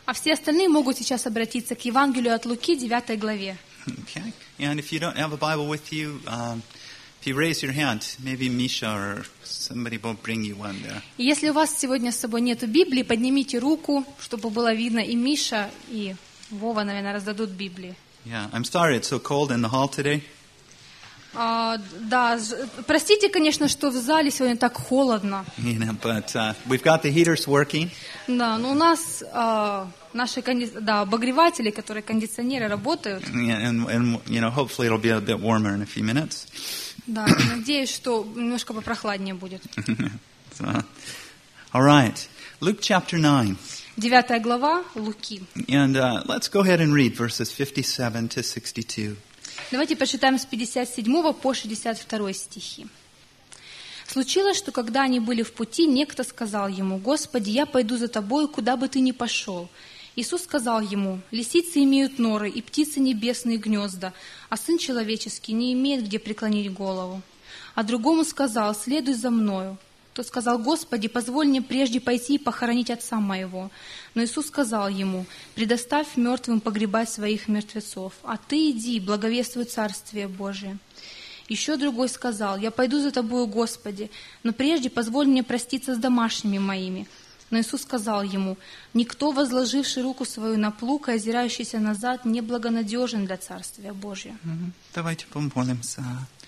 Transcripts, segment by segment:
А все остальные могут сейчас обратиться к Евангелию от Луки, 9 главе. Okay. And if you don't have a Bible with you, if you raise your hand, maybe Misha or somebody will bring you one there. И если у вас сегодня с собой нету Библии, поднимите руку, чтобы было видно, и Миша, и Вова, наверное, раздадут Библии. Yeah, I'm sorry it's so cold in the hall today. Да, простите, конечно, что в зале сегодня так холодно. You know, but we've got the heaters working. Да, но у нас наши обогреватели, которые кондиционеры, работают. Yeah, and you know, hopefully it'll be a bit warmer in a few minutes. Да, надеюсь, что немножко попрохладнее будет. So, all right, Luke chapter 9. 9 глава Луки. And let's go ahead and read verses 57 to 62. Давайте почитаем с 57 по 62 стихи. «Случилось, что когда они были в пути, некто сказал ему: „Господи, я пойду за тобою, куда бы ты ни пошел“. Иисус сказал ему: „Лисицы имеют норы, и птицы небесные гнезда, а Сын Человеческий не имеет где преклонить голову“. А другому сказал: „Следуй за мною“. Тот сказал: „Господи, позволь мне прежде пойти и похоронить отца моего“. Но Иисус сказал ему: „Предоставь мертвым погребать своих мертвецов, а ты иди, благовествуй Царствие Божие“. Еще другой сказал: „Я пойду за тобою, Господи, но прежде позволь мне проститься с домашними моими“. Но Иисус сказал ему: „Никто, возложивший руку свою на плуг и озирающийся назад, не благонадежен для Царствия Божия“». Давайте помолимся.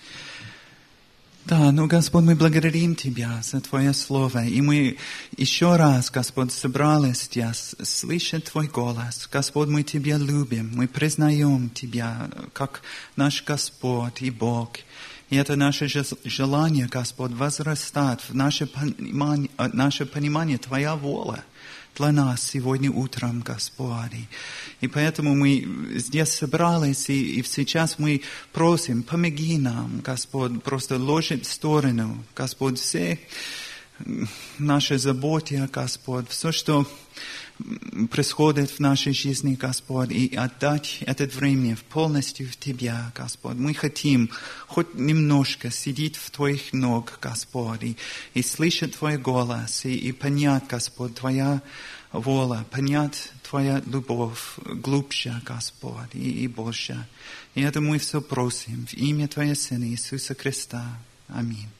Да, ну, Господь, мы благодарим Тебя за Твое Слово, и мы еще раз, Господь, собрались здесь, слышать Твой голос. Господь, мы Тебя любим, мы признаем Тебя как наш Господь и Бог. И это наше желание, Господь, возрастать в наше понимание Твоя воля для нас сегодня утром, Господь. И поэтому мы здесь собрались, и сейчас мы просим, помоги нам, Господь, просто ложить в сторону, Господь, все наши заботы, Господь, все, что происходит в нашей жизни, Господь, и отдать это время полностью в Тебя, Господь. Мы хотим хоть немножко сидеть в Твоих ног, Господь, и слышать Твой голос, и понять, Господь, Твоя воля, понять Твоя любовь глубже, Господь, и больше. И это мы все просим в имя Твоего Сына Иисуса Христа. Аминь.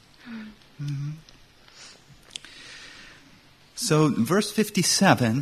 So, verse 57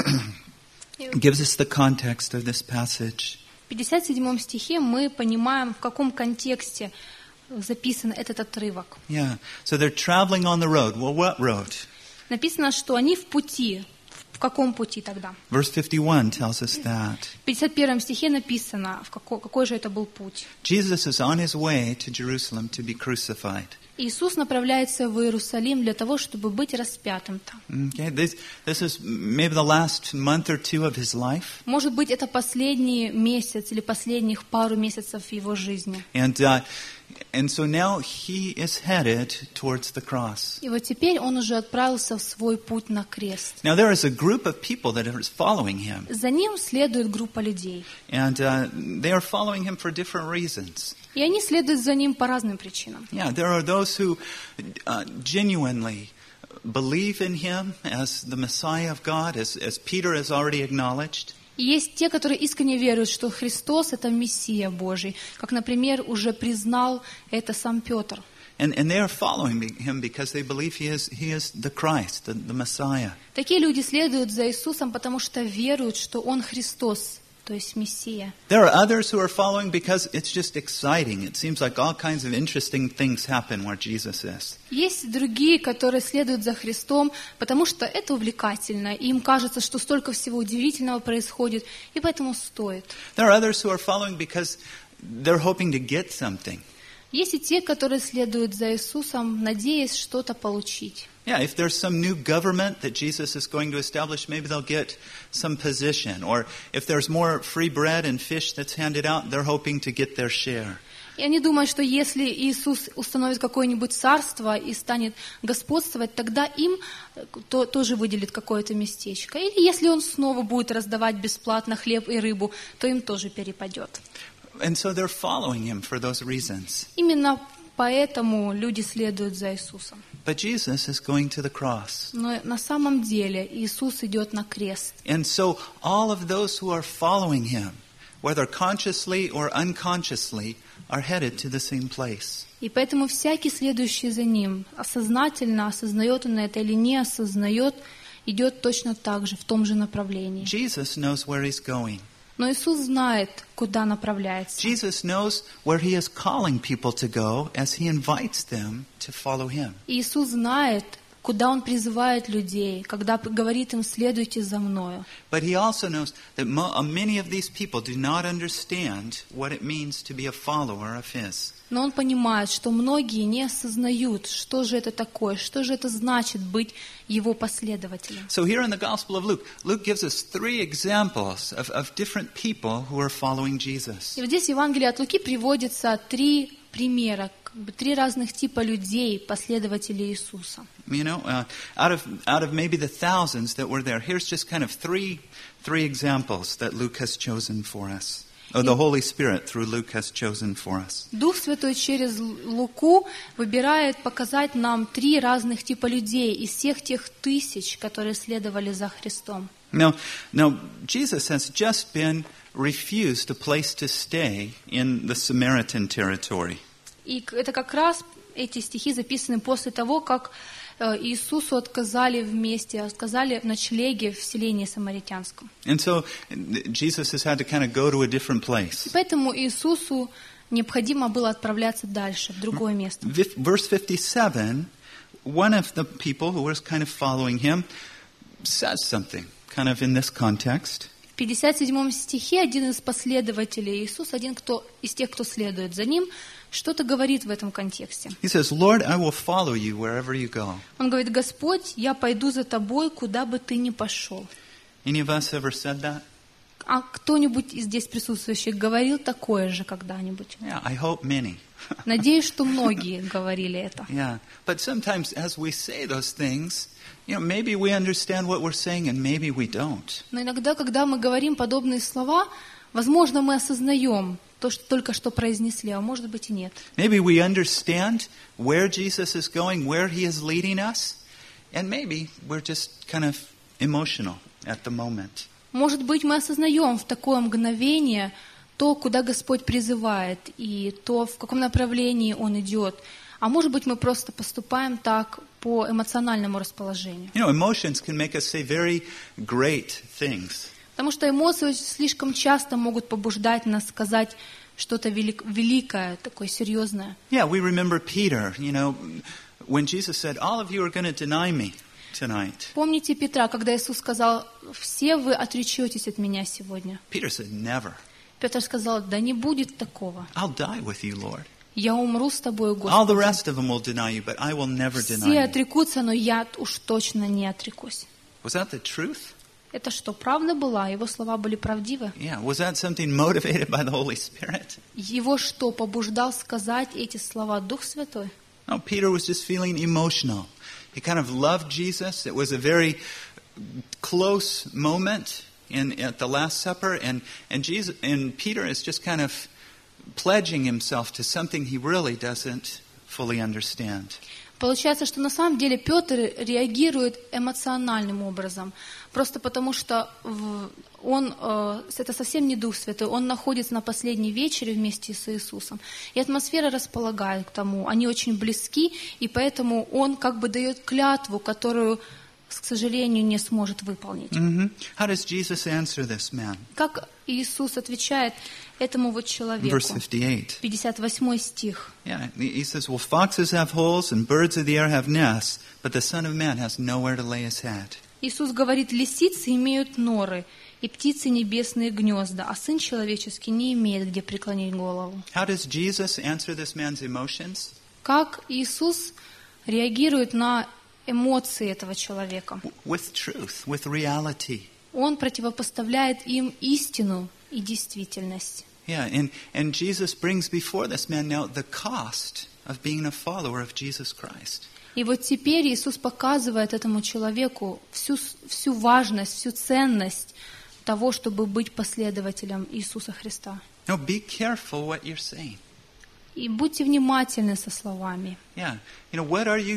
gives us the context of this passage. В 57 стихе мы понимаем, в каком контексте записан этот отрывок. Yeah. So they're traveling on the road. Well, what road? Написано, что они в пути. В каком пути тогда? Verse 51 tells us that. В 51 стихе написано, какой же это был путь. Jesus is on his way to Jerusalem to be crucified. Иисус направляется в Иерусалим для того, чтобы быть распятым там. Okay, this is maybe the last month or two of his life. Может быть, это последний месяц или последних пару месяцев его жизни. And so now he is headed towards the cross. И вот теперь он уже отправился в свой путь на крест. Now there is a group of people that are following him. За ним следует группа людей. And they are following him for different reasons. И они следуют за ним по разным причинам. Yeah, there are those who genuinely believe in him as the Messiah of God, as Peter has already acknowledged. И есть те, которые искренне веруют, что Христос – это Мессия Божий, как, например, уже признал это сам Петр. And they are following him because they believe he is the Christ, the Messiah. Такие люди следуют за Иисусом, потому что веруют, что Он Христос, то есть Мессия. There are others who are following because it's just exciting. It seems like all kinds of interesting things happen where Jesus is. Есть другие, которые следуют за Христом, потому что это увлекательно, и им кажется, что столько всего удивительного происходит, и поэтому стоит. There are others who are following because they're hoping to get something. Есть и те, которые следуют за Иисусом, надеясь что-то получить. Yeah, if there's some new government that Jesus is going to establish, maybe they'll get some position. Or if there's more free bread and fish that's handed out, they're hoping to get their share. И они думают, что если Иисус установит какое-нибудь царство и станет господствовать, тогда им тоже выделит какое-то местечко. Или если Он снова будет раздавать бесплатно хлеб и рыбу, то им тоже перепадет. And so they're following him for those reasons. Именно поэтому люди следуют за Иисусом. But Jesus is going to the cross. Но на самом деле Иисус идет на крест. And so all of those who are following him, whether consciously or unconsciously, are headed to the same place. И поэтому всякий, следующий за ним, осознательно, осознает он это или не осознает, идет точно так же, в том же направлении. Jesus knows where he's going. Но Иисус знает, куда направляется. Jesus knows where he is calling people to go as he invites them to follow him. Иисус знает, куда Он призывает людей, когда говорит им: «Следуйте за Мною». But he also knows that many of these people do not understand what it means to be a follower of his. Но Он понимает, что многие не осознают, что же это такое, что же это значит быть Его последователем. So here in the Gospel of Luke, Luke gives us 3 examples of different people who are following Jesus. И вот здесь в Евангелии от Луки приводится 3 примера, 3 разных типа людей, последователей Иисуса. You know, out of maybe the thousands that were there, here's just kind of three examples that Luke has chosen for us. Or the Holy Spirit through Luke has chosen for us. Дух Святой через Луку выбирает показать нам 3 разных типа людей из всех тех тысяч, которые следовали за Христом. Now, Jesus has just been refused a place to stay in the Samaritan territory. И это как раз эти стихи записаны после того, как Иисусу отказали в ночлеге в селении самаритянском. And so Jesus has had to kind of go to a different place. И поэтому Иисусу необходимо было отправляться дальше, в другое место. Verse 57, one of the people who was kind of following him says something, kind of in this context. В 57 стихе один из последователей Иисуса, один из тех, кто следует за Ним, что-то говорит в этом контексте. He says, Lord, I will follow you wherever you go. Он говорит: «Господь, я пойду за Тобой, куда бы Ты ни пошел». Any of us ever said that? А кто-нибудь из здесь присутствующих говорил такое же когда-нибудь? Yeah, I hope many. Надеюсь, что многие говорили это. Yeah, but sometimes as we say those things, you know, maybe we understand what we're saying and maybe we don't. Но иногда, когда мы говорим подобные слова, возможно, мы осознаем то, что только что произнесли, а может быть и нет. Maybe we understand where Jesus is going, where he is leading us, and maybe we're just kind of emotional at the moment. Может быть, мы осознаем в такое мгновение то, куда Господь призывает, и то, в каком направлении Он идет. А может быть, мы просто поступаем так по эмоциональному расположению. You know, emotions can make us say very great things. Потому что эмоции слишком часто могут побуждать нас сказать что-то великое, такое серьезное. Yeah, we remember Peter, you know, when Jesus said, all of you are going to deny me tonight. Помните Петра, когда Иисус сказал: «Все вы отречетесь от Меня сегодня». Peter said, never. Петр сказал: «Да не будет такого. I'll die with you, Lord. Я умру с Тобой, All the Господи. rest of them will deny you, but I will never Все deny you. отрекутся, но я уж точно не отрекусь». Was that the truth? Это что, правда была? Его слова были правдивы? Yeah, was that something motivated by the Holy Spirit? Его что, побуждал сказать эти слова Дух Святой? No, Peter was just feeling emotional. He kind of loved Jesus. It was a very close moment at the Last Supper, and Peter is just kind of pledging himself to something he really doesn't fully understand. Получается, что на самом деле Петр реагирует эмоциональным образом, просто потому что это совсем не Дух Святой, он находится на последней вечере вместе с Иисусом, и атмосфера располагает к тому, они очень близки, и поэтому он как бы дает клятву, которую, к сожалению, не сможет выполнить. Mm-hmm. How does Jesus answer this man? Как Иисус отвечает этому вот человеку? Verse 58. 58 стих. Yeah, he says, well, foxes have holes and birds of the air have nests, but the Son of Man has nowhere to lay his head. Иисус говорит: «Лисицы имеют норы, и птицы небесные гнезда, а Сын Человеческий не имеет где преклонить голову». How does Jesus answer this man's emotions? Как Иисус реагирует на эмоции этого человека? With truth, with reality. Он противопоставляет им истину и действительность. Yeah, and Jesus brings before this man now the cost of being a follower of Jesus Christ. И вот теперь Иисус показывает этому человеку всю важность, всю ценность того, чтобы быть последователем Иисуса Христа. Now be careful what you're saying. И будьте внимательны со словами. Yeah, you know, what are you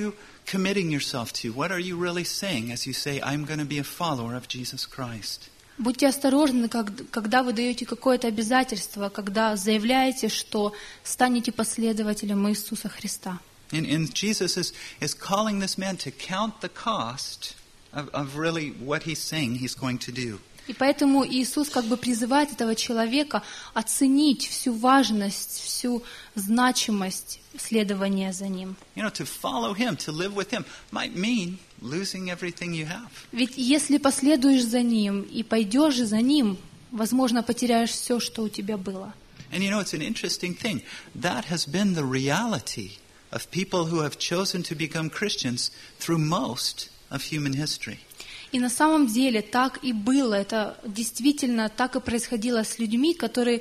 committing yourself to? What are you really saying as you say, I'm going to be a follower of Jesus Christ? Будьте осторожны, когда вы даете какое-то обязательство, когда заявляете, что станете последователем Иисуса Христа. And Jesus is calling this man to count the cost of really what he's saying he's going to do. И поэтому Иисус как бы призывает этого человека оценить всю важность, всю значимость следования за Ним. To follow him, to live with him, might mean losing everything you have. Ведь если последуешь за Ним и пойдешь за Ним, возможно, потеряешь все, что у тебя было. And it's an interesting thing. That has been the reality of people who have chosen to become Christians through most of human history. И на самом деле так и было. Это действительно так и происходило с людьми, которые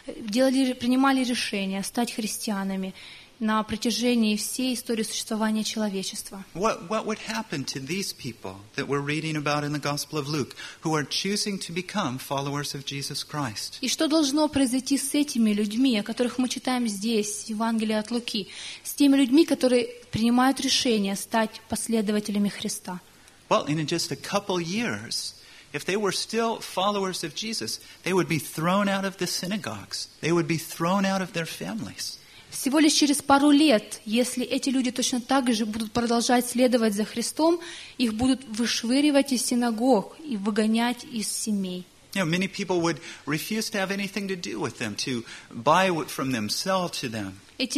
принимали решение стать христианами на протяжении всей истории существования человечества. What would happen to these people that we're reading about in the Gospel of Luke, who are choosing to become followers of Jesus Christ? И что должно произойти с этими людьми, о которых мы читаем здесь, в Евангелии от Луки, с теми людьми, которые принимают решение стать последователями Христа? Well, in just a couple years, if they were still followers of Jesus, they would be thrown out of the synagogues. They would be thrown out of their families. Всего лишь через пару лет, если эти люди точно так же будут продолжать следовать за Христом, их будут вышвыривать из синагог и выгонять из семей. Many people would refuse to have anything to do with them, to buy from them, sell to them.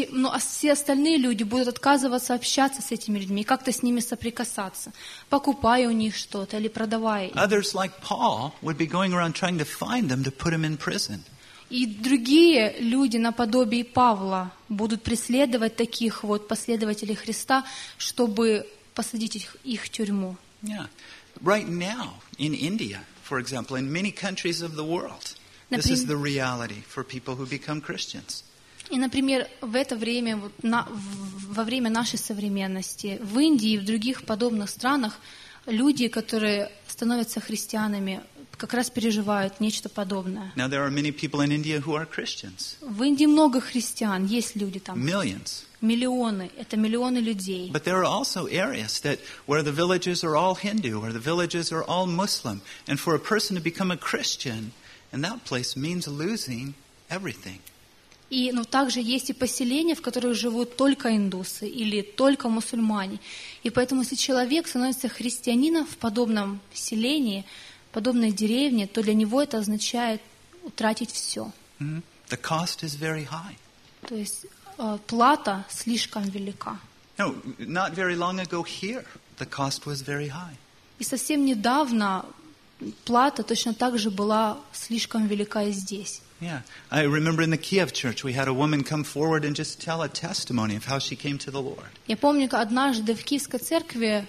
А все остальные люди будут отказываться общаться с этими людьми, как-то с ними соприкасаться, покупая у них что-то или продавая. Others, like Paul, would be going around trying to find them to put them in prison. И другие люди наподобие Павла будут преследовать таких вот последователей Христа, чтобы посадить их в тюрьму. Yeah. Right now, in India, for example, in many countries of the world, this is the reality for people who become Christians. И, например, в это время, во время нашей современности, в Индии и в других подобных странах, люди, которые становятся христианами, как раз переживают нечто подобное. Now, there are many people in India who are Christians. В Индии много христиан, есть люди там. Millions. Миллионы, это миллионы людей. But there are also areas where the villages are all Hindu, where the villages are all Muslim. And for a person to become a Christian in that place means losing everything. И также есть и поселения, в которых живут только индусы или только мусульмане. И поэтому, если человек становится христианином в подобном селении, подобной деревне, то для него это означает утратить все. The cost is very high. То есть плата слишком велика. No, not very long ago here, the cost was very high. И совсем недавно плата точно так же была слишком велика и здесь. Yeah, I remember in the Kiev church we had a woman come forward and just tell a testimony of how she came to the Lord. Я помню, как однажды в Киевской церкви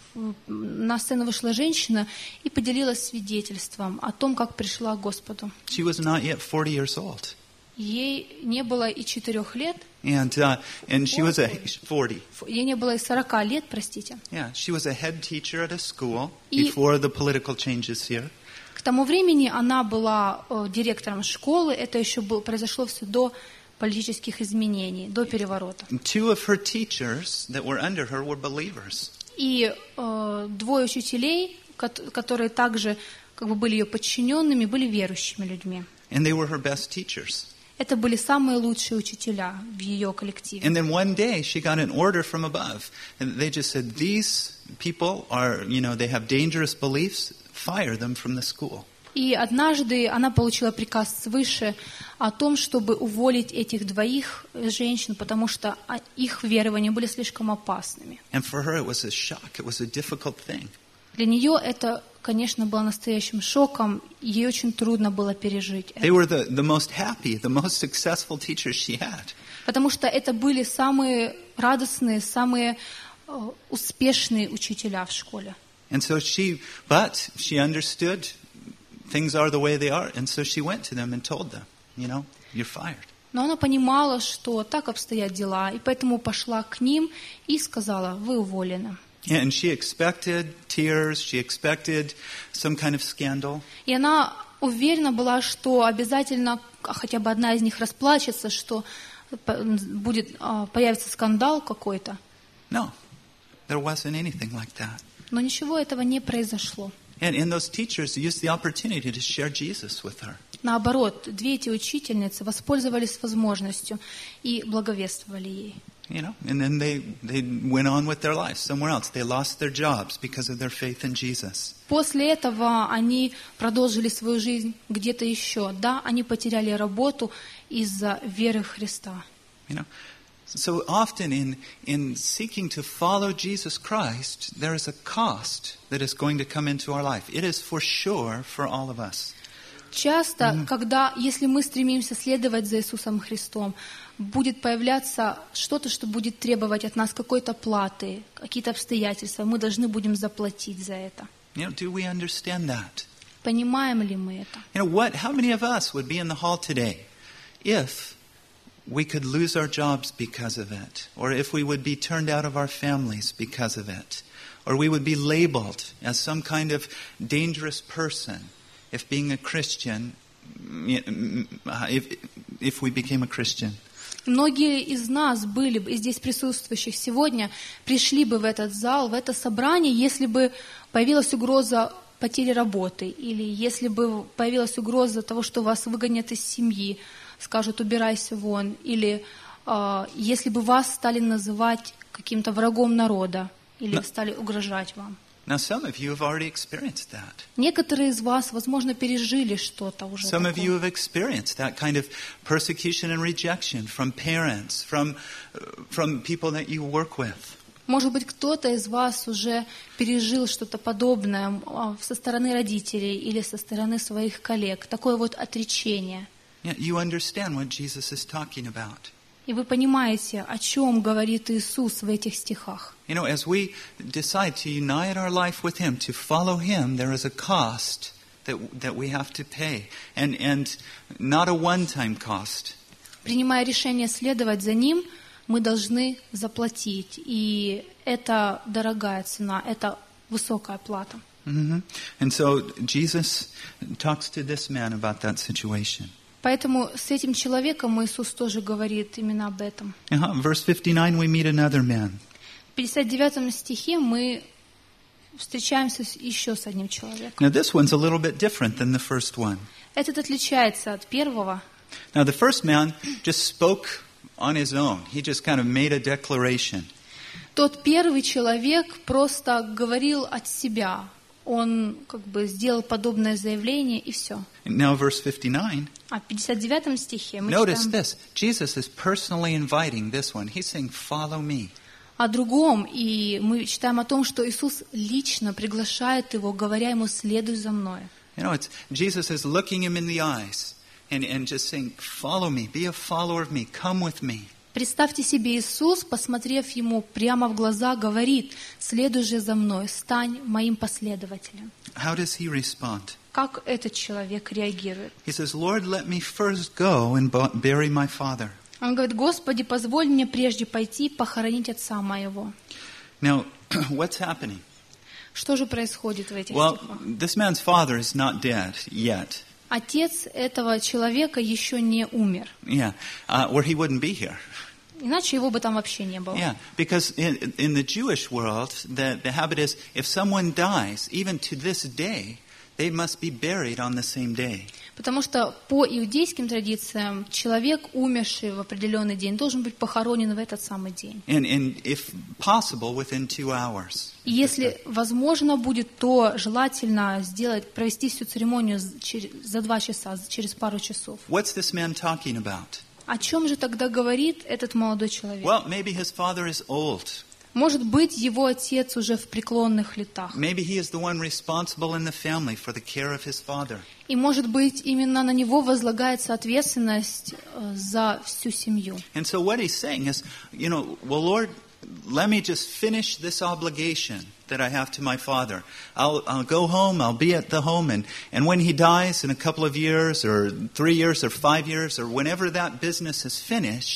на сцену вышла женщина и поделилась свидетельством о том, как пришла к Господу. She was not yet 40 years old. Ей не было и 4 лет. And she was 40. Ей не было и 40 лет, простите. Yeah, she was a head teacher at a school before the political changes here. К тому времени она была директором школы. Это еще произошло все до политических изменений, до переворота. Two of her teachers that were under her were believers. И 2 учителей, которые также как бы были ее подчиненными, были верующими людьми. And they were her best teachers. Это были самые лучшие учителя в ее коллективе. And then one day she got an order from above. And they just said, these people are, they have dangerous beliefs. Fire them from the school. И однажды она получила приказ свыше о том, чтобы уволить этих 2 женщин, потому что их верования были слишком опасными. And for her it was a shock. It was a difficult thing. Для нее это, конечно, было настоящим шоком. Ей очень трудно было пережить это. They were the most happy, the most successful teachers she had. Потому что это были самые радостные, самые успешные учителя в школе. And so she understood things are the way they are, and so she went to them and told them, you're fired. Но она понимала, что так обстоят дела, и поэтому пошла к ним и сказала: вы уволены. And she expected tears, she expected some kind of scandal. И она уверена была, что обязательно хотя бы одна из них расплачется, что появится скандал какой-то. No. there wasn't anything like that. Но ничего этого не произошло. And those teachers used the opportunity to share Jesus with her. Наоборот, две эти учительницы воспользовались возможностью и благовествовали ей. You know, and then they went on with their lives somewhere else. They lost their jobs because of their faith in Jesus. После этого они продолжили свою жизнь где-то еще. Да, они потеряли работу из-за веры в Христа. You know, so often in seeking to follow Jesus Christ, there is a cost that is going to come into our life. It is for sure for all of us. Часто, если мы стремимся следовать за Иисусом Христом, будет появляться что-то, что будет требовать от нас какой-то платы, какие-то обстоятельства, мы должны будем заплатить за это. You know, do we understand that? Понимаем ли мы это? You know, how many of us would be in the hall today if we could lose our jobs because of it, or if we would be turned out of our families because of it, or we would be labeled as some kind of dangerous person if being a Christian, if we became a Christian? Многие из нас были бы, из здесь присутствующих сегодня, пришли бы в этот зал, в это собрание, если бы появилась угроза потери работы, или если бы появилась угроза того, что вас выгонят из семьи, скажут «убирайся вон», или если бы вас стали называть каким-то врагом народа, или стали угрожать вам. Now, some of you have already experienced that. Некоторые из вас, возможно, пережили что-то уже Some of you такое. have experienced that kind of persecution and rejection from parents, from people that you work with. Может быть, кто-то из вас уже пережил что-то подобное со стороны родителей или со стороны своих коллег. Такое вот отречение. Yeah, you understand what Jesus is talking about. И вы понимаете, о чем говорит Иисус в этих стихах. You know, as we decide to unite our life with Him, to follow Him, there is a cost that we have to pay, and not a one-time cost. Принимая решение следовать за Ним, мы должны заплатить. И это дорогая цена, это высокая плата. Mm-hmm. And so Jesus talks to this man about that situation. Поэтому с этим человеком Иисус тоже говорит именно об этом. Verse 59, we meet another man. В 59 стихе мы встречаемся еще с одним человеком. Now this one's a little bit different than the first one. Этот отличается от первого. Now the first man just spoke on his own. He just kind of made a declaration. Тот первый человек просто говорил от себя. Он как бы сделал подобное заявление, и все. Now verse 59. А в 59 стихе мы Notice читаем this. Jesus is personally inviting this one. He's saying, follow me. о другом, и мы читаем о том, что Иисус лично приглашает его, говоря ему: «Следуй за мной». You know, Jesus is looking him in the eyes and just saying, follow me, be a follower of me, come with me. Представьте себе, Иисус, посмотрев ему прямо в глаза, говорит: «Следуй же за мной, стань моим последователем». How does he respond? Как этот человек реагирует? He says, Lord, let me first go and bury my father. Он говорит: «Господи, позволь мне прежде пойти похоронить отца моего». Now, what's happening? Что же происходит в этих Well, стихах? this man's father is not dead yet. Отец этого человека еще не умер, Yeah, or he wouldn't be here. иначе его бы там вообще не было. Yeah, because in the Jewish world, the habit is if someone dies, even to this day, they must be buried on the same day. Потому что по иудейским традициям человек, умерший в определенный день, должен быть похоронен в этот самый день. And if possible, within 2 hours. И если возможно будет, то желательно провести всю церемонию за 2 часа, через пару часов. What's this man talking about? О чем же тогда говорит этот молодой человек? Well, maybe his father is old. Может быть, его отец уже в преклонных летах. Maybe he is the one responsible in the family for the care of his father. И, может быть, именно на него возлагается ответственность за всю семью. And so what he's saying is, you know, well, Lord, let me just finish this obligation that I have to my father. I'll go home, I'll be at the home, and when he dies in a couple of years, or 3 years, or 5 years, or whenever that business is finished,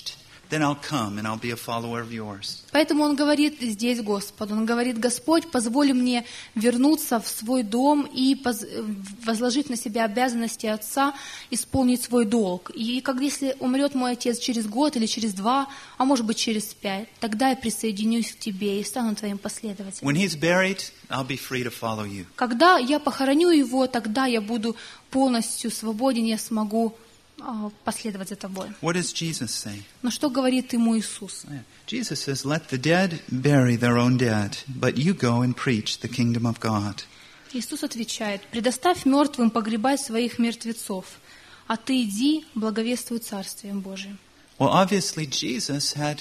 then I'll come and I'll be a follower of yours. Поэтому он говорит здесь Господу, он говорит: Господь, позволь мне вернуться в свой дом и возложить на себя обязанности отца, исполнить свой долг. И если умрет мой отец через год или через 2, а может быть через 5, тогда я присоединюсь к тебе и стану твоим последователем. When he's buried, I'll be free to follow you. Когда я похороню его, тогда я буду полностью свободен, я смогу последовать за тобой. What does Jesus say? Но что говорит ему Иисус? Jesus says, let the dead bury their own dead, but you go and preach the kingdom of God. Иисус отвечает: предоставь мертвым погребать своих мертвецов, а ты иди, благовествуй Царствием Божиим. Well, obviously Jesus had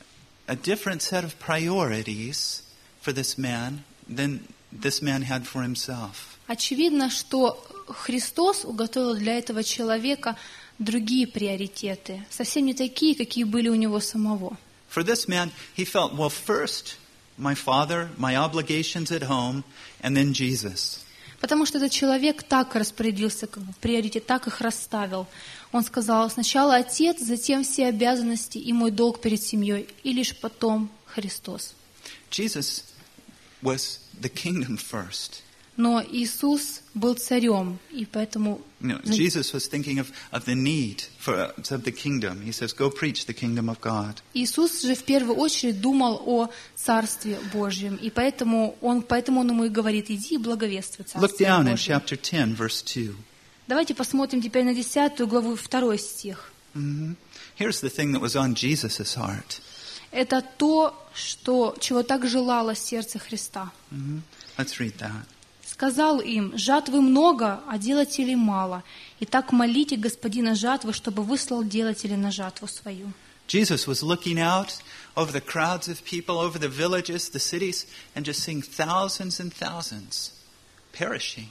a different set of priorities for this man than this man had for himself. Очевидно, что Христос уготовил для этого человека другие приоритеты, совсем не такие, какие были у него самого. For this man, he felt, well, first, my father, my obligations at home, and then Jesus. Потому что этот человек так распорядился, приоритет, так их расставил. Он сказал: сначала отец, затем все обязанности и мой долг перед семьей, и лишь потом Христос. Jesus was the kingdom first. Но Иисус был царем, и поэтому... Jesus was thinking of the need of the kingdom. He says, go preach the kingdom of God. Иисус же в первую очередь думал о Царстве Божьем, и поэтому он ему и говорит: иди и благовествуй Царствие Look down in Божье. chapter 10, verse 2. Давайте посмотрим теперь на 10 главу, 2 стих. Here's the thing that was on Jesus' heart. Это то, чего так желало сердце Христа. Let's read that. Сказал им: жатвы много, а делателей мало. Итак, молите Господина жатвы, чтобы выслал делателей на жатву свою. Jesus was looking out over the crowds of people, over the villages, the cities, and just seeing thousands and thousands perishing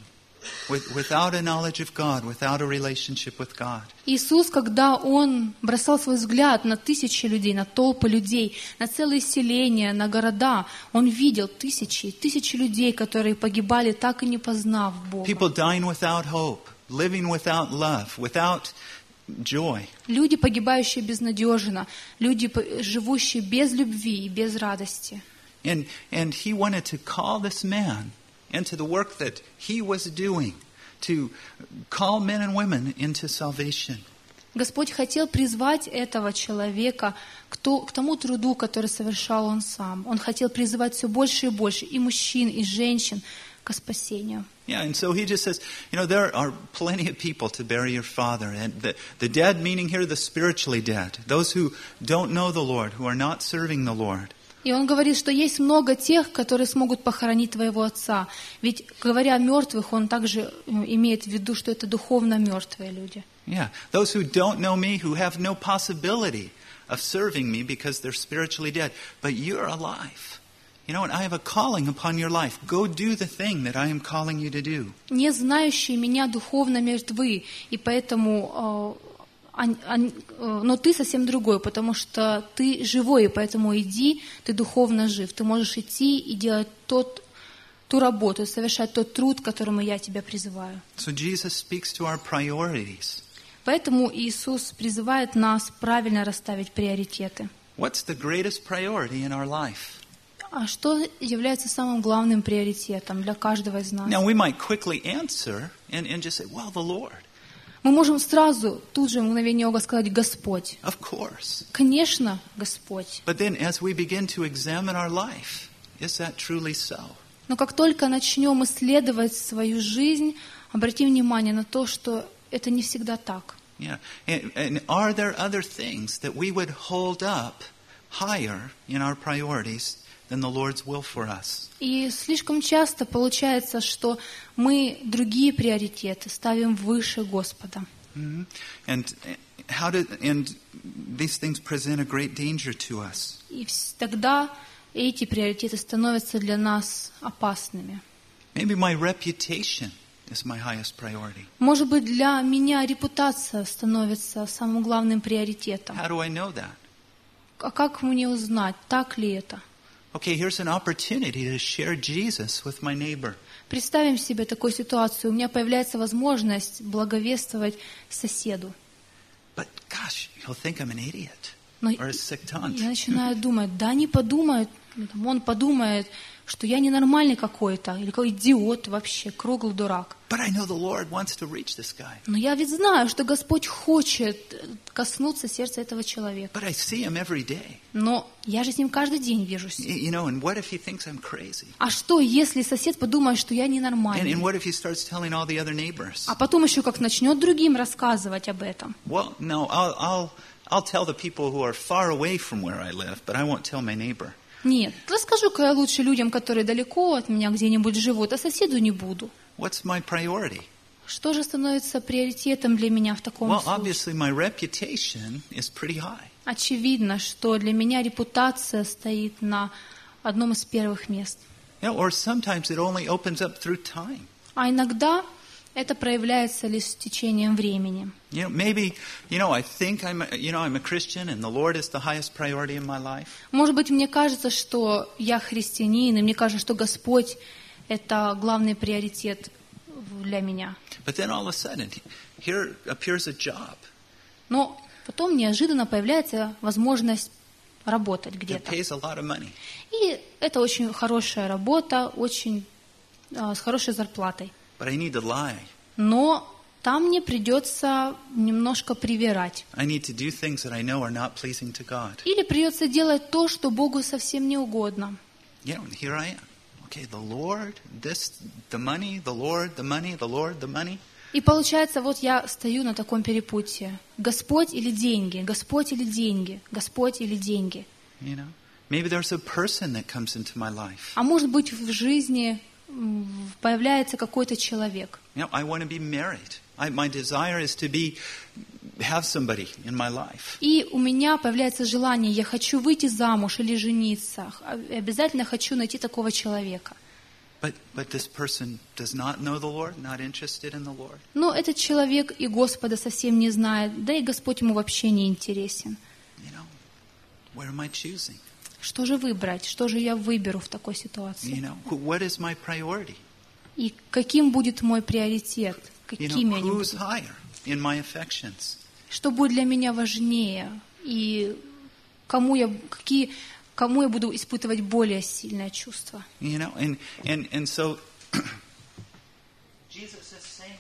without a knowledge of God, without a relationship with God. Иисус, когда Он бросал свой взгляд на тысячи людей, на толпы людей, на целые селения, на города, Он видел тысячи и тысячи людей, которые погибали, так и не познав Бога. People dying without hope, living without love, without joy. Люди, погибающие безнадежно, люди, живущие без любви и без радости. And he wanted to call this man into the work that he was doing, to call men and women into salvation. Господь хотел призвать этого человека к тому труду, который совершал он сам. Он хотел призывать все больше и больше и мужчин, и женщин к спасению. Yeah, and so he just says, there are plenty of people to bury your father. And the dead, meaning here the spiritually dead, those who don't know the Lord, who are not serving the Lord. И он говорит, что есть много тех, которые смогут похоронить твоего отца. Ведь, говоря о мертвых, он также имеет в виду, что это духовно мертвые люди. Yeah, those who don't know me, who have no possibility of serving me because they're spiritually dead. But you're alive. And I have a calling upon your life. Go do the thing that I am calling you to do. Не знающие меня духовно мертвы, и поэтому... но ты совсем другой, потому что ты живой, и поэтому иди, ты духовно жив. Ты можешь идти и делать ту работу, совершать тот труд, к которому я тебя призываю. So Jesus speaks to our priorities. Поэтому Иисус призывает нас правильно расставить приоритеты. What's the greatest priority in our life? А что является самым главным приоритетом для каждого из нас? Now we might quickly answer and just say, well, the Lord. Мы можем сразу, тут же, в мгновение ока сказать: Господь. Of course. Конечно, Господь. But then as we begin to examine our life, is that truly so? Но как только начнем исследовать свою жизнь, обратим внимание на то, что это не всегда так. Yeah. And are there other things that we would hold up higher in our priorities than the Lord's will for us? И слишком часто получается, что мы другие приоритеты ставим выше Господа. Mm-hmm. And these things present a great danger to us. И тогда эти приоритеты становятся для нас опасными. Maybe my reputation is my highest priority. Может быть, для меня репутация становится самым главным приоритетом. How do I know that? А как мне узнать, так ли это? Okay, here's an opportunity to share Jesus with my neighbor. Представим себе такую ситуацию. У меня появляется возможность благовествовать соседу. But gosh, he'll think I'm an idiot. Но or a sectant. я начинаю думать, да не подумает, он подумает, что я ненормальный какой-то, или какой идиот вообще, круглый дурак. But I know the Lord wants to reach this guy. Но я ведь знаю, что Господь хочет коснуться сердца этого человека. But I see him every day. Но я же с ним каждый день вижусь. You know, and what if he thinks I'm crazy? А что, если сосед подумает, что я And ненормальный? what if he starts telling all the other neighbors? А потом еще как начнет другим рассказывать об этом. Well, no, I'll tell the people who are far away from where I live, but I won't tell my neighbor. Нет, расскажу-ка я лучше людям, которые далеко от меня где-нибудь живут, а соседу не буду. What's my priority? Что же становится приоритетом для меня в таком Well, случае? obviously my reputation is pretty high. Очевидно, что для меня репутация стоит на одном из первых мест. You know, or sometimes it only opens up through time. А иногда это проявляется лишь с течением времени. You know, maybe, I think I'm a Christian and the Lord is the highest priority in my life. Может быть, мне кажется, что я христианин, и мне кажется, что Господь – это главный приоритет для меня. But then all of a sudden, here appears a job Но потом неожиданно появляется возможность работать that где-то. pays a lot of money. И это очень хорошая работа, очень с хорошей зарплатой. But I need to lie. Но там мне придется немножко привирать. I need to do things that I know are not pleasing to God. Или придется делать то, что Богу совсем не угодно. And here I am. Okay, the Lord, the money, the Lord, the money, the Lord, the money. И получается, вот я стою на таком перепутье. Господь или деньги? Господь или деньги? Господь или деньги? Maybe there's a person that comes into my life. А может быть, в жизни появляется какой-то человек. I want to be married. My desire is to have somebody in my life. И у меня появляется желание, я хочу выйти замуж или жениться. Обязательно хочу найти такого человека. But this person does not know the Lord, not interested in the Lord. Но этот человек и Господа совсем не знает, да и Господь ему вообще не интересен. Where am I choosing? Что же выбрать? Что же я выберу в такой ситуации? What is my priority? И каким будет мой приоритет? Какими они Who's будут? higher in my affections? Что будет для меня важнее? И кому я буду испытывать более сильное чувство? And so Jesus is saying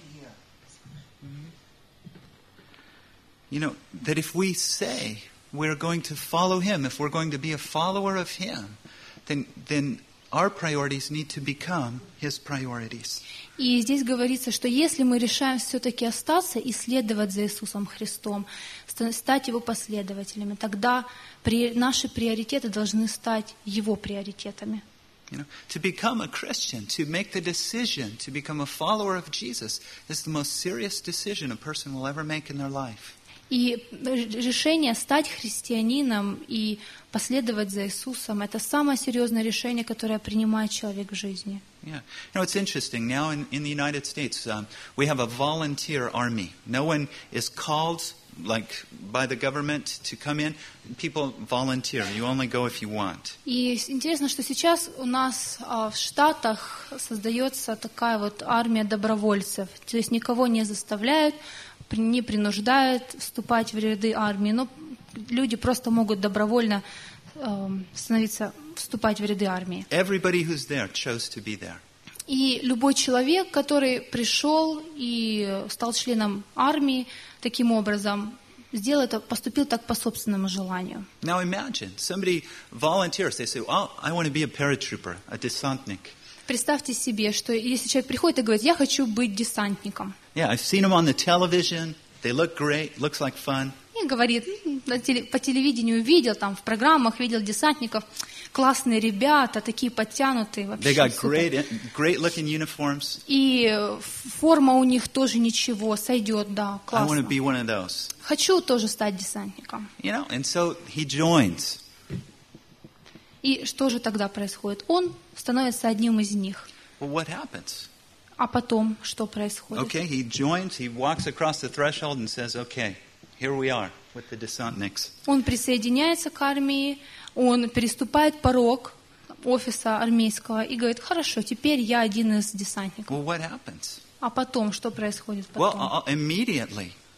here, that if we say we're going to follow Him, if we're going to be a follower of Him, then our priorities need to become His priorities. И здесь говорится, что если мы решаем все-таки остаться и следовать за Иисусом Христом, стать Его последователями, тогда наши приоритеты должны стать Его приоритетами. To become a Christian, to make the decision to become a follower of Jesus is the most serious decision a person will ever make in their life. И решение стать христианином и последовать за Иисусом – это самое серьезное решение, которое принимает человек в жизни. Yeah. It's interesting. Now in the United States, we have a volunteer army. No one is called by the government to come in. People volunteer. You only go if you want. И интересно, что сейчас у нас в Штатах создается такая вот армия добровольцев. То есть никого не заставляют, не принуждают вступать в ряды армии, но люди просто могут добровольно вступать в ряды армии. Everybody who's there chose to be there. И любой человек, который пришел и стал членом армии, таким образом поступил так по собственному желанию. Now imagine somebody volunteers. They say, "Oh, I want to be a paratrooper, a desantnik." Представьте себе, что если человек приходит и говорит, я хочу быть десантником. Yeah, I've seen them on the television. They look great. Looks like fun. И говорит, по телевидению видел, там в программах видел десантников, классные ребята, такие подтянутые, вообще They got супер. great looking uniforms. И форма у них тоже ничего, сойдет, да, I want to классно. be one of those. Хочу тоже стать десантником. And so he joins. И что же тогда происходит? Он становится одним из них. Well, what happens? А потом что происходит? Okay, he joins. He walks across the threshold and says, "Okay, here we are with the desantniks." Он присоединяется к армии, он переступает порог офиса армейского и говорит, хорошо, теперь я один из десантников. Well, what happens? А потом, что происходит Well, потом? immediately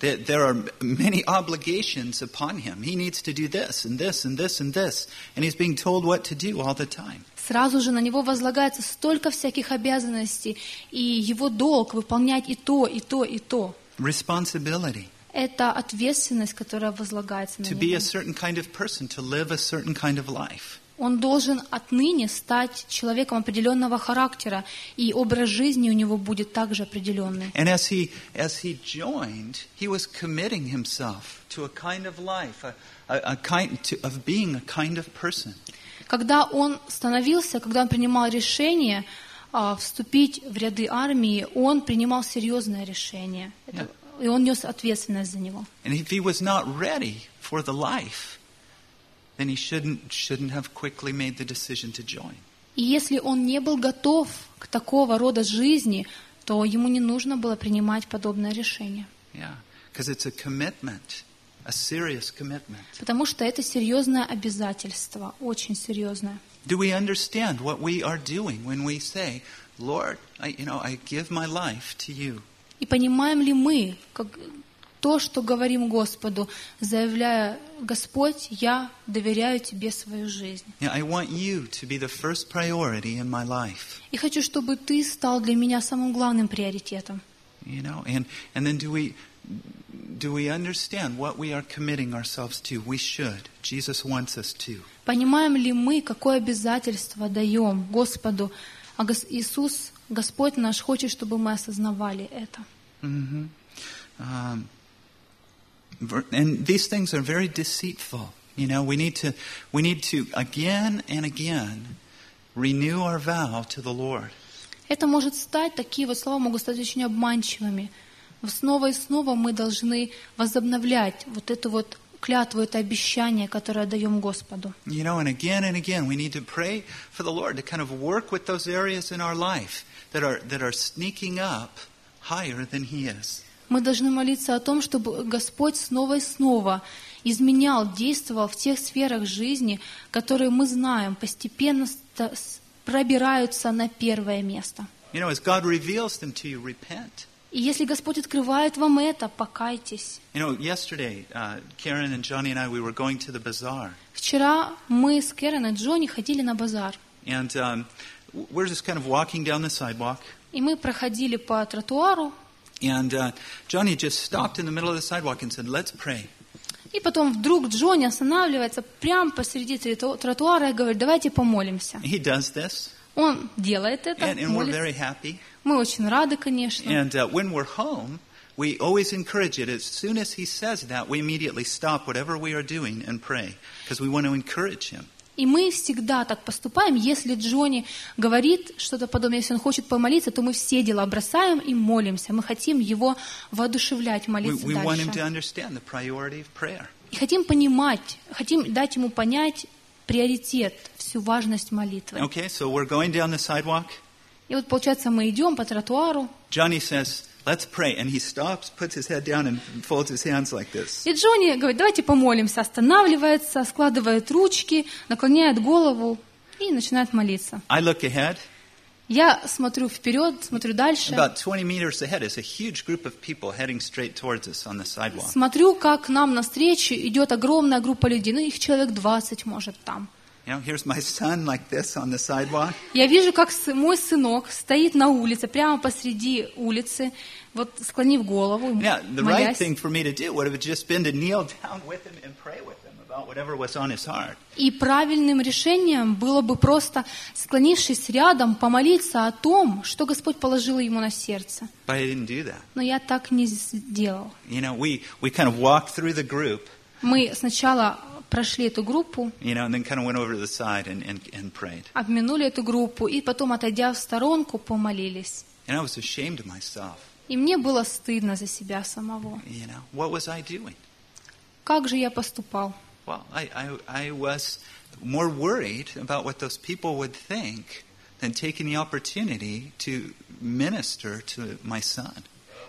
that there are many obligations upon him. He needs to do this and this and this and this. And he's being told what to do all the time. Сразу же на него возлагается столько всяких обязанностей, и его долг выполнять и то, и то, и то. Responsibility. Это ответственность, которая возлагается на To be a него. certain kind of person, to live a certain kind of life. Он должен отныне стать человеком определенного характера, и образ жизни у него будет также определенный. And as he joined, he was committing himself to a kind of life, of being a kind of person. Когда он становился, когда он принимал решение вступить в ряды армии, он принимал серьезное решение. И он нес ответственность за него. And if he was not ready for the life, then he shouldn't have quickly made the decision to join. И если он не был готов к такого рода жизни, то ему не нужно было принимать подобное решение. Yeah, because it's a commitment, a serious commitment. Потому что это серьезное обязательство, очень серьезное. Do we understand what we are doing when we say, Lord, I give my life to you? И понимаем ли мы то, что говорим Господу, заявляя: Господь, я доверяю Тебе свою жизнь. Yeah, I want you to be the first priority in my life. И хочу, чтобы Ты стал для меня самым главным приоритетом. And then do we understand what we are committing ourselves to? We should. Jesus wants us to. Понимаем ли мы, какое обязательство даем Господу? А Иисус, Господь наш, хочет, чтобы мы осознавали это. Mm-hmm. And these things are very deceitful. We need to again and again renew our vow to the Lord. Это может стать, такие вот слова могут стать очень обманчивыми. Снова и снова мы должны возобновлять вот эту вот клятву, это обещание, которое даем Господу. And again we need to pray for the Lord to kind of work with those areas in our life that are sneaking up higher than He is. Мы должны молиться о том, чтобы Господь снова и снова изменял, действовал в тех сферах жизни, которые мы знаем, постепенно пробираются на первое место. As God reveals them to you, repent. И если Господь открывает вам это, покайтесь. Yesterday, Karen and Johnny and I, we were going to the bazaar. Вчера мы с Кэрен и Джонни ходили на базар. And we're just kind of walking down the sidewalk. И мы проходили по тротуару. And Johnny just stopped in the middle of the sidewalk and said, "Let's pray." И потом вдруг Джонни останавливается прямо посреди тротуара и говорит: давайте помолимся. He does this. Он делает это, And we're молится. very happy. Мы очень рады, конечно. And when we're home, we always encourage it. As soon as he says that, we immediately stop whatever we are doing and pray, because we want to encourage him. И мы всегда так поступаем. Если Джонни говорит что-то подобное, если он хочет помолиться, то мы все дела бросаем и молимся. Мы хотим его воодушевлять, молиться We want him to дальше. understand the priority of prayer. И хотим понимать, хотим дать ему понять приоритет, всю важность молитвы. Okay, so we're going down the sidewalk. И вот, получается, мы идем по тротуару, Johnny says, "Let's pray." And he stops, puts his head down and folds his hands like this. и Джонни говорит: давайте помолимся, останавливается, складывает ручки, наклоняет голову и начинает молиться. I look ahead. Я смотрю вперед, смотрю дальше, About 20 meters ahead is a huge group of people heading straight towards us on the sidewalk. смотрю, как к нам навстречу идет огромная группа людей, их человек 20, может, там. Here's my son like this on the sidewalk. Я вижу, как мой сынок стоит на улице, прямо посреди улицы, вот склонив голову, Yeah, the right молясь. thing for me to do would have just been to kneel down with him and pray with him about whatever was on his heart. И правильным решением было бы просто, склонившись рядом, помолиться о том, что Господь положил ему на сердце. But I didn't do that. Но я так не сделал. We kind of walked through the group, Мы сначала прошли эту группу, and then kind of went over to the side and prayed. обминули эту группу, и потом, отойдя в сторонку, помолились. And I was ashamed of myself. И мне было стыдно за себя самого. What was I doing? Как же я поступал? Well, I was more worried about what those people would think than taking the opportunity to minister to my son.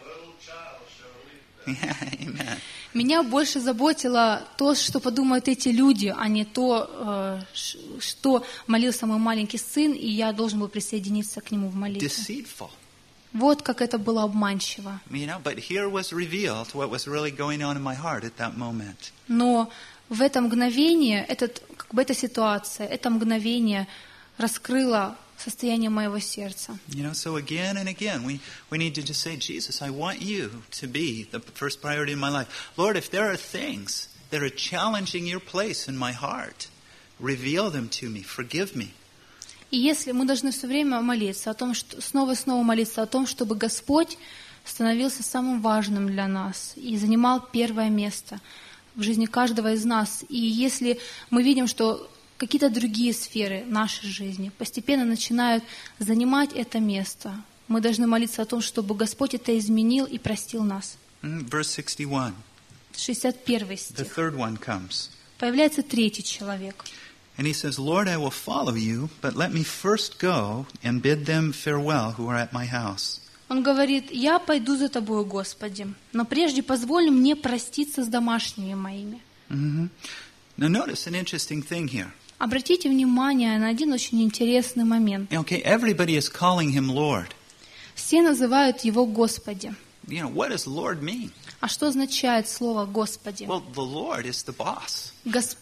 Yeah, amen. Меня больше заботило то, что подумают эти люди, а не то, что молился мой маленький сын, и я должен был присоединиться к нему в молитве. Deceitful. Вот как это было обманчиво. But here was revealed what was really going on in my heart at that moment. Но в это мгновение, эта ситуация, это мгновение раскрыло состояние моего сердца. So again and again, we need to just say, Jesus, I want you to be the first priority in my life. Lord, if there are things that are challenging your place in my heart, reveal them to me, forgive me. И если мы должны все время молиться о том, что снова и снова молиться о том, чтобы Господь становился самым важным для нас и занимал первое место в жизни каждого из нас. И если мы видим, что какие-то другие сферы нашей жизни постепенно начинают занимать это место, мы должны молиться о том, чтобы Господь это изменил и простил нас. Verse 61. 61 The стих. third one comes. Появляется третий человек. And he says, Lord, I will follow you, but let me first go and bid them farewell who are at my house. Он говорит: «Я пойду за Тобою, Господи, но прежде позволь мне проститься с домашними моими». Now notice an interesting thing here. Обратите внимание на один очень интересный момент. Okay, everybody is calling him Lord. Все называют Его Господи. What does Lord mean? А что означает слово «Господи»? Well, the Lord is the boss.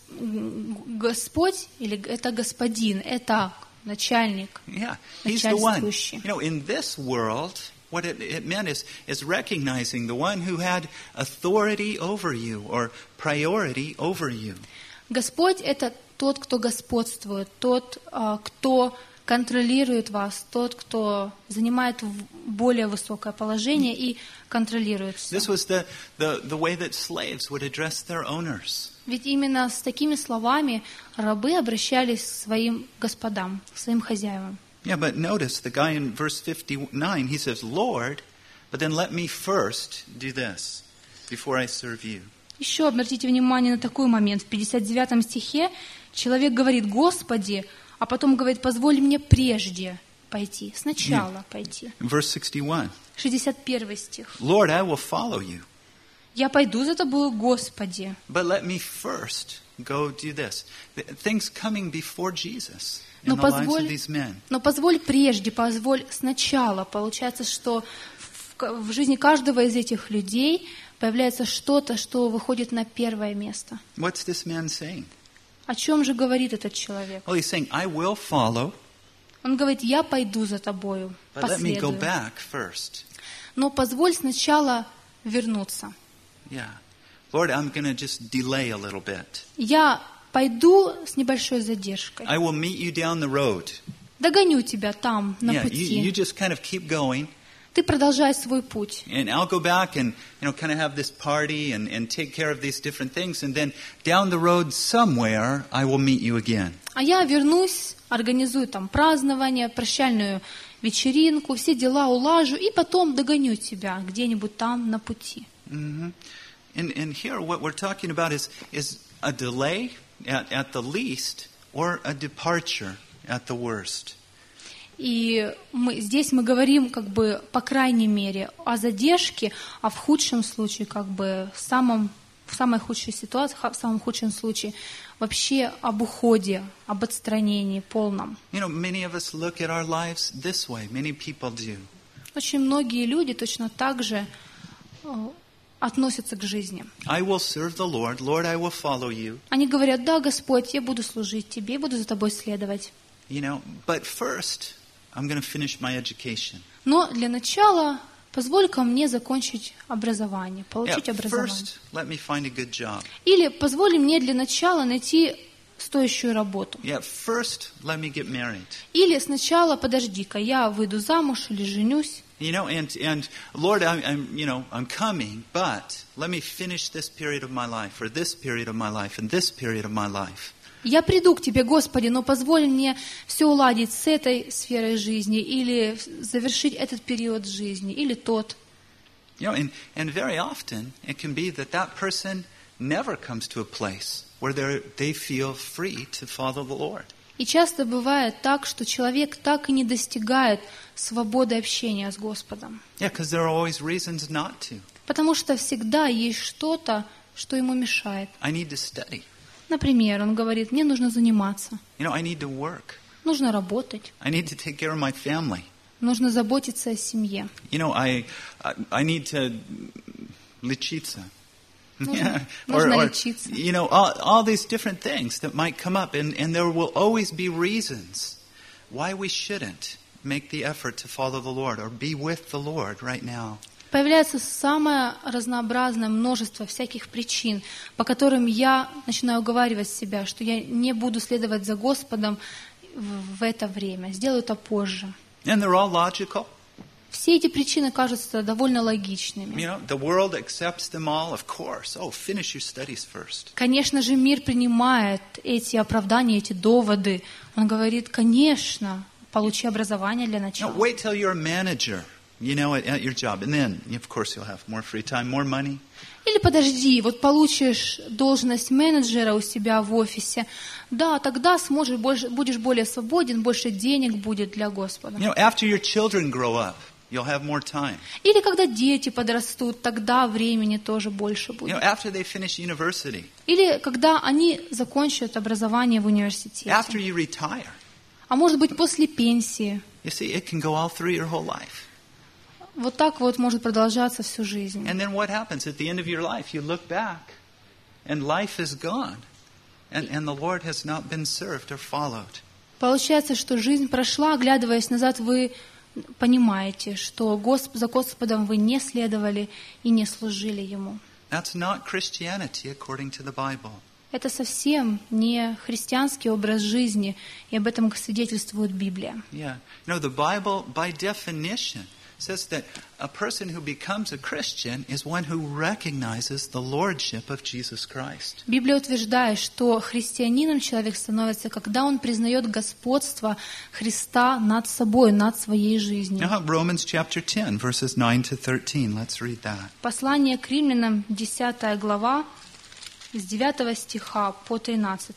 Господь, или это Господин, это начальник, Yeah, he's the one. начальствующий. In this world, what it meant is recognizing the one who had authority over you or priority over you. Господь — это тот, кто господствует, тот, кто контролирует вас, тот, кто занимает более высокое положение и контролирует все. This was the way that slaves would address their owners. Ведь именно с такими словами рабы обращались к своим господам, к своим хозяевам. Yeah, but notice the guy in verse 59, he says, Lord, but then let me first do this before I serve you. Еще обратите внимание на такой момент. В 59 стихе человек говорит: «Господи», а потом говорит: «Позволь мне прежде пойти, сначала пойти». Verse 61, 61 стих. Lord, I will follow you, «Я пойду за Тобою, Господи». but let me first go do this. Things coming before Jesus in Но the lives of позволь, these men. но позволь прежде, позволь сначала. Получается, что в жизни каждого из этих людей появляется что-то, что выходит на первое место. What's this man saying? О чем же говорит этот человек? Well, he's saying, I will follow, Он говорит: «Я пойду за Тобою, but let me go последую. back first. Но позволь сначала вернуться. Yeah. Lord, I'm going to just delay a little bit. Я пойду с небольшой задержкой. I will meet you down the road. Догоню тебя там, на Yeah, you пути. just kind of keep going. Ты продолжай свой путь. And I'll go back and, kind of have this party and take care of these different things. And then down the road somewhere, I will meet you again. А я вернусь, организую там празднование, прощальную вечеринку, все дела улажу, и потом догоню тебя где-нибудь там на пути. And here what we're talking about is a delay at the least or a departure at the worst. И здесь мы говорим, как бы, по крайней мере, о задержке, а в худшем случае, как бы, в самой худшей ситуации, в самом худшем случае, вообще об уходе, об отстранении полном. Many of us look at our lives this way. Many people do. Очень многие люди точно так же относятся к жизни. I will serve the Lord. Lord, I will follow you. Они говорят: «Да, Господь, я буду служить Тебе, я буду за Тобой следовать». But first, I'm going to finish my education. Но для начала позволь-ка мне закончить образование, получить образование. First, let me find a good job. Или позволь мне для начала найти стоящую работу. First, let me get married. Или сначала подожди-ка, я выйду замуж или женюсь. And Lord, I'm coming, but let me finish this period of my life, or this period of my life, and this period of my life. Я приду к Тебе, Господи, но позволь мне все уладить с этой сферой жизни, или завершить этот период жизни, или тот. And very often it can be that person never comes to a place where they feel free to follow the Lord. И часто бывает так, что человек так и не достигает свободы общения с Господом. Because there are always reasons not to. Потому что всегда есть что-то, что ему мешает. I need to study. Например, он говорит: «Мне нужно заниматься, I need to work. нужно работать, I need to take care of my family. Нужно заботиться о семье. You know, I need to лечиться. Нужно лечиться. You know, all these different things that might come up, and there will always be reasons why we shouldn't make the effort to follow the Lord or be with the Lord right now. Появляется самое разнообразное множество всяких причин, по которым я начинаю уговаривать себя, что я не буду следовать за Господом в это время, сделаю это позже. And they're all logical. Все эти причины кажутся довольно логичными. You know, the world accepts them all, of course. Oh, finish your studies first. Конечно же, мир принимает эти оправдания, эти доводы. Он говорит, конечно, получи образование для Now, начала. wait till you're a manager, you know, at your job. And then, of course, you'll have more free time, more money. Или подожди, вот получишь должность менеджера у себя в офисе, да, тогда сможешь будешь более свободен, больше денег будет для Господа. You know, after your children grow up, you'll have more time. Или когда дети подрастут, тогда времени тоже больше You будет. know, after they finish university, Или когда они закончат образование в университете. after you retire. А может быть, после пенсии. You see, it can go all through your whole life. Вот так вот может продолжаться всю жизнь. And then what happens at the end of your life? You look back, and life is gone. And the Lord has not been served or followed. Получается, что жизнь прошла, оглядываясь назад, вы понимаете, что за Господом вы не следовали и не служили Ему. That's not Christianity according to the Bible. Это совсем не христианский образ жизни, и об этом свидетельствует Библия. Yeah. You know, the Bible, by definition, says that a person who becomes a Christian is one who recognizes the lordship of Jesus Christ. Библия утверждает, что христианином человек становится, когда он признает господство Христа над собой, над своей жизнью. Now, Romans chapter 10, verses 9 to 13. Let's read that. Послание к римлянам, 10 глава, с 9 стиха по 13.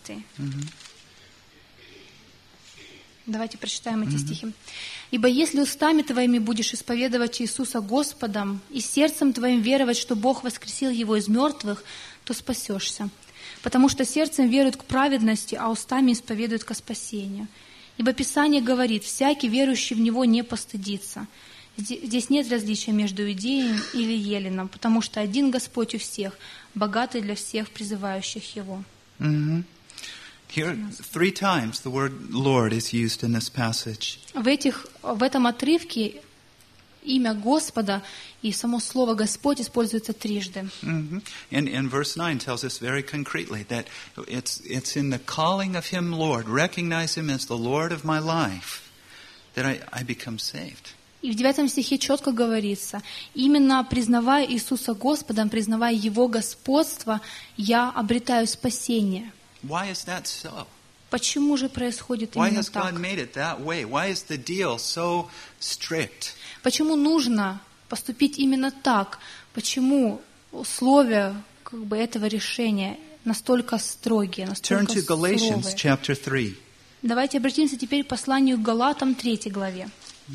Давайте прочитаем эти стихи. «Ибо если устами твоими будешь исповедовать Иисуса Господом и сердцем твоим веровать, что Бог воскресил Его из мертвых, то спасешься. Потому что сердцем веруют к праведности, а устами исповедуют ко спасению. Ибо Писание говорит, всякий верующий в Него не постыдится. Здесь нет различия между иудеем или еленом, потому что один Господь у всех, богатый для всех призывающих Его». Here, 3 times the word Lord is used in this passage. В этом отрывке имя Господа и само слово Господь используется трижды. And verse 9 tells us very concretely that it's in the calling of Him Lord, recognize Him as the Lord of my life, that I become saved. И в 9 стихе четко говорится, именно признавая Иисуса Господом, признавая Его господство, я обретаю спасение. Why is that so? Почему же происходит Why именно has God так? made it that way? Why is the deal so strict? Почему нужно поступить именно так? Почему условия этого решения настолько строгие, Turn настолько to Galatians суровые? chapter 3. Давайте обратимся теперь к посланию к Галатам 3 главе.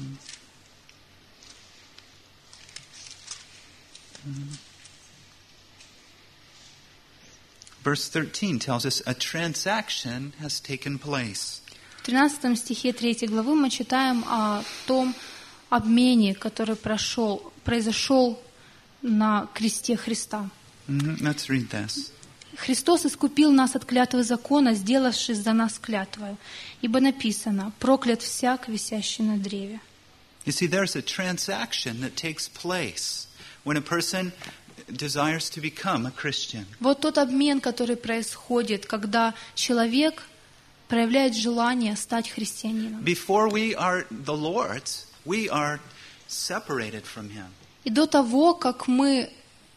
Verse 13 tells us a transaction has taken place. В 13 стихе 3 главы мы читаем о том обмене, который произошел на кресте Христа. Let's read this. Христос искупил нас от клятвы закона, сделавшись за нас клятвою. Ибо написано, проклят всяк, висящий на древе. You see, there's a transaction that takes place when a person desires to become a Christian. Вот тот обмен, который происходит, когда человек проявляет желание стать христианином. Before we are the Lord's, we are separated from Him. И до того, как мы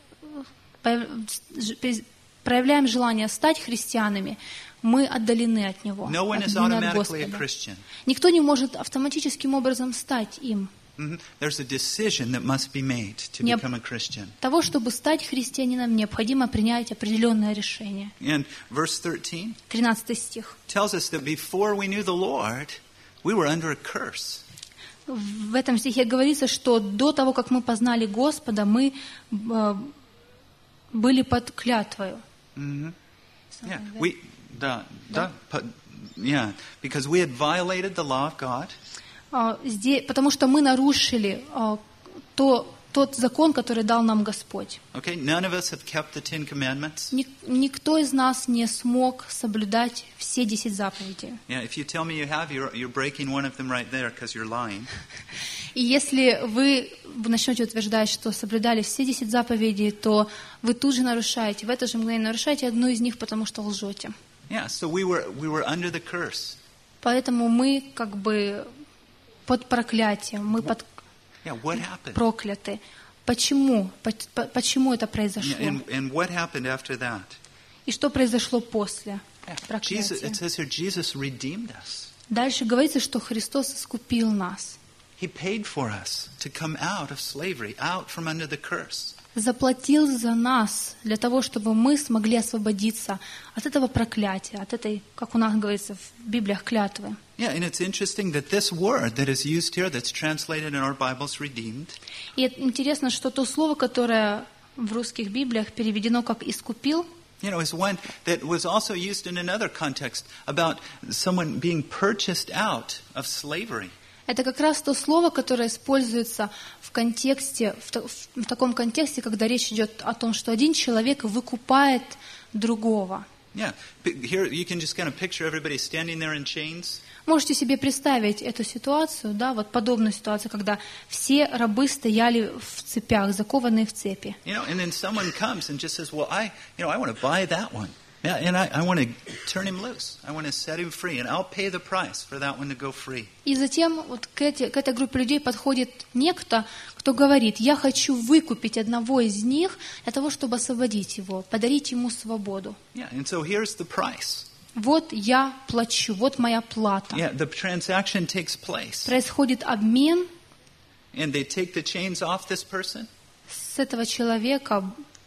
проявляем желание стать христианами, мы отдалены от Него, No one is отдалены от automatically a Господа. Christian. Никто не может автоматическим образом стать им. There's a decision that must be made to Необ- become a Christian. Того, чтобы стать христианином, необходимо принять определенное решение. And verse 13 13 стих. tells us that before we knew the Lord, we were under a curse. В этом стихе говорится, что до того, как мы познали Господа, мы были под клятвою. Because we had violated the law of God. потому что мы нарушили тот закон, который дал нам Господь. Okay, none of us have kept the 10 commandments. Никто из нас не смог соблюдать все 10 заповедей. Yeah, if you tell me you have, you're breaking one of them right there because you're lying. И если вы начнете утверждать, что соблюдали все 10 заповедей, то вы тут же нарушаете, в это же мгновение нарушаете одну из них, потому что лжете. Yeah, so we were under the curse. Поэтому мы как бы под проклятием, мы под Yeah, what happened? прокляты. Почему? Почему это произошло? Yeah, and what happened after that? И что произошло после Yeah, проклятия? it says here, Jesus redeemed us. Дальше говорится, что Христос искупил нас. He paid for us to come out of slavery, out from under the curse. Заплатил за нас для того, чтобы мы смогли освободиться от этого проклятия, от этой, как у нас говорится в Библиях, клятвы. Yeah, and it's interesting that this word that is used here, that's translated in our Bibles, redeemed, И интересно, что то слово, которое в русских Библиях переведено как «искупил», is one that was also used in another context about someone being purchased out of slavery. это как раз то слово, которое используется в контексте, в таком контексте, когда речь идет о том, что один человек выкупает другого. Yeah, here you can just kind of picture everybody standing there in chains. Можете себе представить эту ситуацию, да, вот подобную ситуацию, когда все рабы стояли в цепях, закованные в цепи. And then someone comes and just says, well, I want to buy that one. Yeah, and I want to turn him loose. I want to set him free, and I'll pay the price for that one to go free. И затем вот к этой группе людей подходит некто, кто говорит: я хочу выкупить одного из них для того, чтобы освободить его, подарить ему свободу. Yeah, and so here's the price. Вот я плачу, вот моя плата. Yeah, the transaction takes place. Происходит обмен. And they take the chains off this person. С этого человека,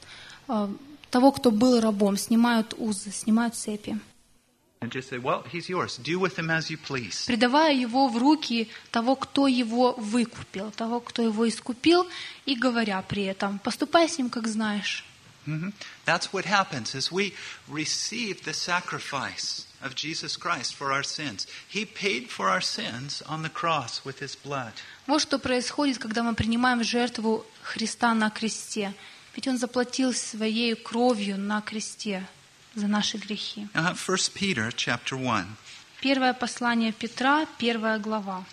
того, кто был рабом, снимают узы, снимают цепи. And just say, well, he's yours. Do with him as you please. Предавая его в руки того, кто его выкупил, того, кто его искупил, и говоря при этом: поступай с ним, как знаешь. Mm-hmm. That's what happens as we receive the sacrifice of Jesus Christ for our sins. He paid for our sins on the cross with his blood. Вот что происходит, когда мы принимаем жертву Христа на кресте. Ведь Он заплатил Своей кровью на кресте за наши грехи. 1 Peter chapter 1. Первое послание Петра, 1 глава.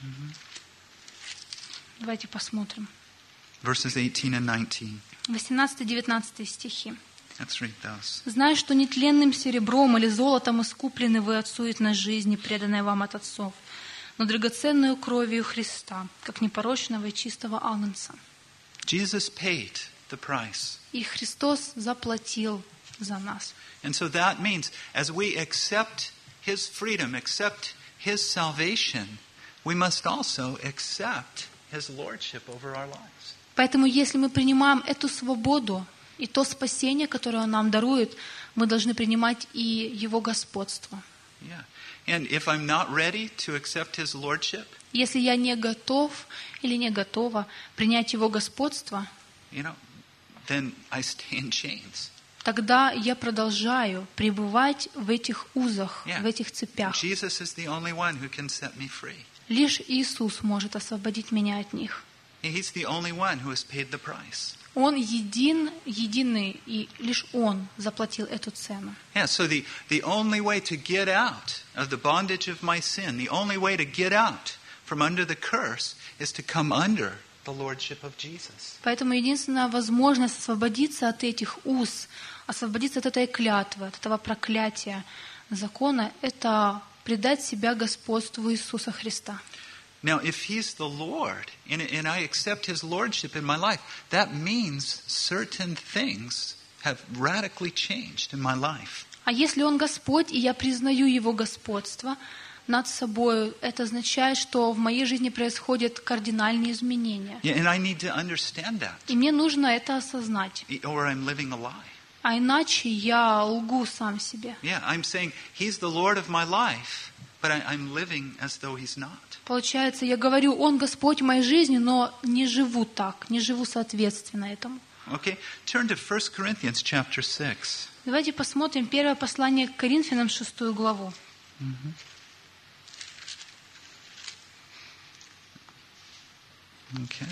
Давайте посмотрим. Verses 18 and 19. 18-19 стихи. Let's read those. «Зная, что нетленным серебром или золотом искуплены вы от суетной жизни, преданной вам от отцов, но драгоценную кровью Христа, как непорочного и чистого агнца». Jesus paid the price. И Христос заплатил за нас. And so that means as we accept his freedom, accept his salvation, we must also accept his lordship over our lives. Поэтому, если мы принимаем эту свободу и то спасение, которое Он нам дарует, мы должны принимать и Его господство. Yeah. And if I'm not ready to accept his lordship, Если я не готов или не готова принять Его господство, then I stay in chains. тогда я продолжаю пребывать в этих узах, Yeah. в этих цепях. Jesus is the only one who can set me free. Лишь Иисус может освободить меня от них. He's the only one who has paid the price. Он единый, и лишь Он заплатил эту цену. Yeah, so the only way to get out of the bondage of my sin, the only way to get out from under the curse is to come under the lordship of Jesus. Поэтому единственная возможность освободиться от этих уз, освободиться от этой клятвы, от этого проклятия закона, это предать себя господству Иисуса Христа. Now, if he's the Lord, and I accept his lordship in my life, that means certain things have radically changed in my life. А если Он Господь, и я признаю Его господство над собой, это означает, что в моей жизни происходят кардинальные изменения. Yeah, and I need to understand that, И мне нужно это осознать. or I'm living a lie. А иначе я лгу сам себе. Yeah, I'm saying he's the Lord of my life, but I'm living as though he's not. Получается, я говорю: Он Господь моей жизни, но не живу так, не живу соответственно этому. Okay, turn to 1 Corinthians chapter 6. Давайте посмотрим первое послание к Коринфянам, 6 главу. Okay.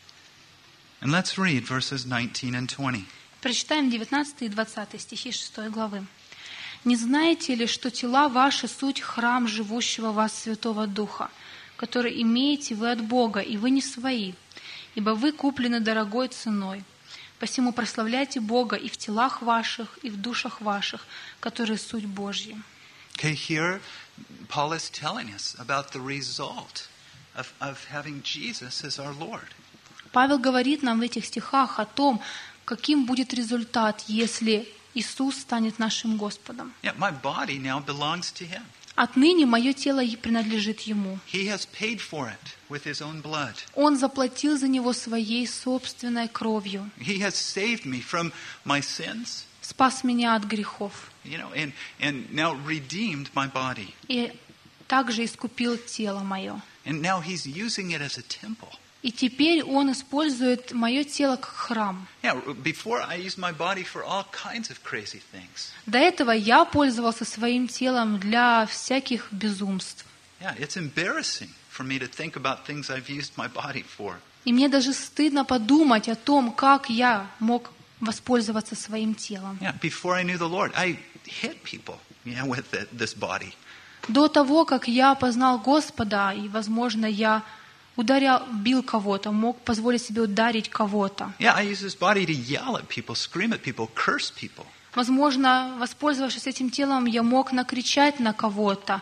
And let's read verses 19 and 20. Прочитаем 19 и 20 стихи 6 главы. «Не знаете ли, что тела ваши суть храм живущего в вас Святого Духа, который имеете вы от Бога, и вы не свои, ибо вы куплены дорогой ценой. Посему прославляйте Бога и в телах ваших, и в душах ваших, которые суть Божья». Okay, here Paul is telling us about the result of having Jesus as our Lord. Павел говорит нам в этих стихах о том, каким будет результат, если Иисус станет нашим Господом. Yeah, my body now belongs to Him. Отныне мое тело принадлежит Ему. He has paid for it with His own blood. Он заплатил за него своей собственной кровью. He has saved me from my sins, Спас меня от грехов. and now redeemed my body. И также искупил тело мое. And now He's using it as a temple. И теперь Он использует мое тело как храм. Yeah, before I used my body for all kinds of crazy things. До этого я пользовался своим телом для всяких безумств. Yeah, it's embarrassing for me to think about things I've used my body for. И мне даже стыдно подумать о том, как я мог воспользоваться своим телом. Yeah, before I knew the Lord, I hit people, with this body. До того, как я познал Господа, и, возможно, я бил кого-то, мог позволить себе ударить кого-то. Yeah, I use this body to yell at people, scream at people, curse people. Возможно, воспользовавшись этим телом, я мог накричать на кого-то,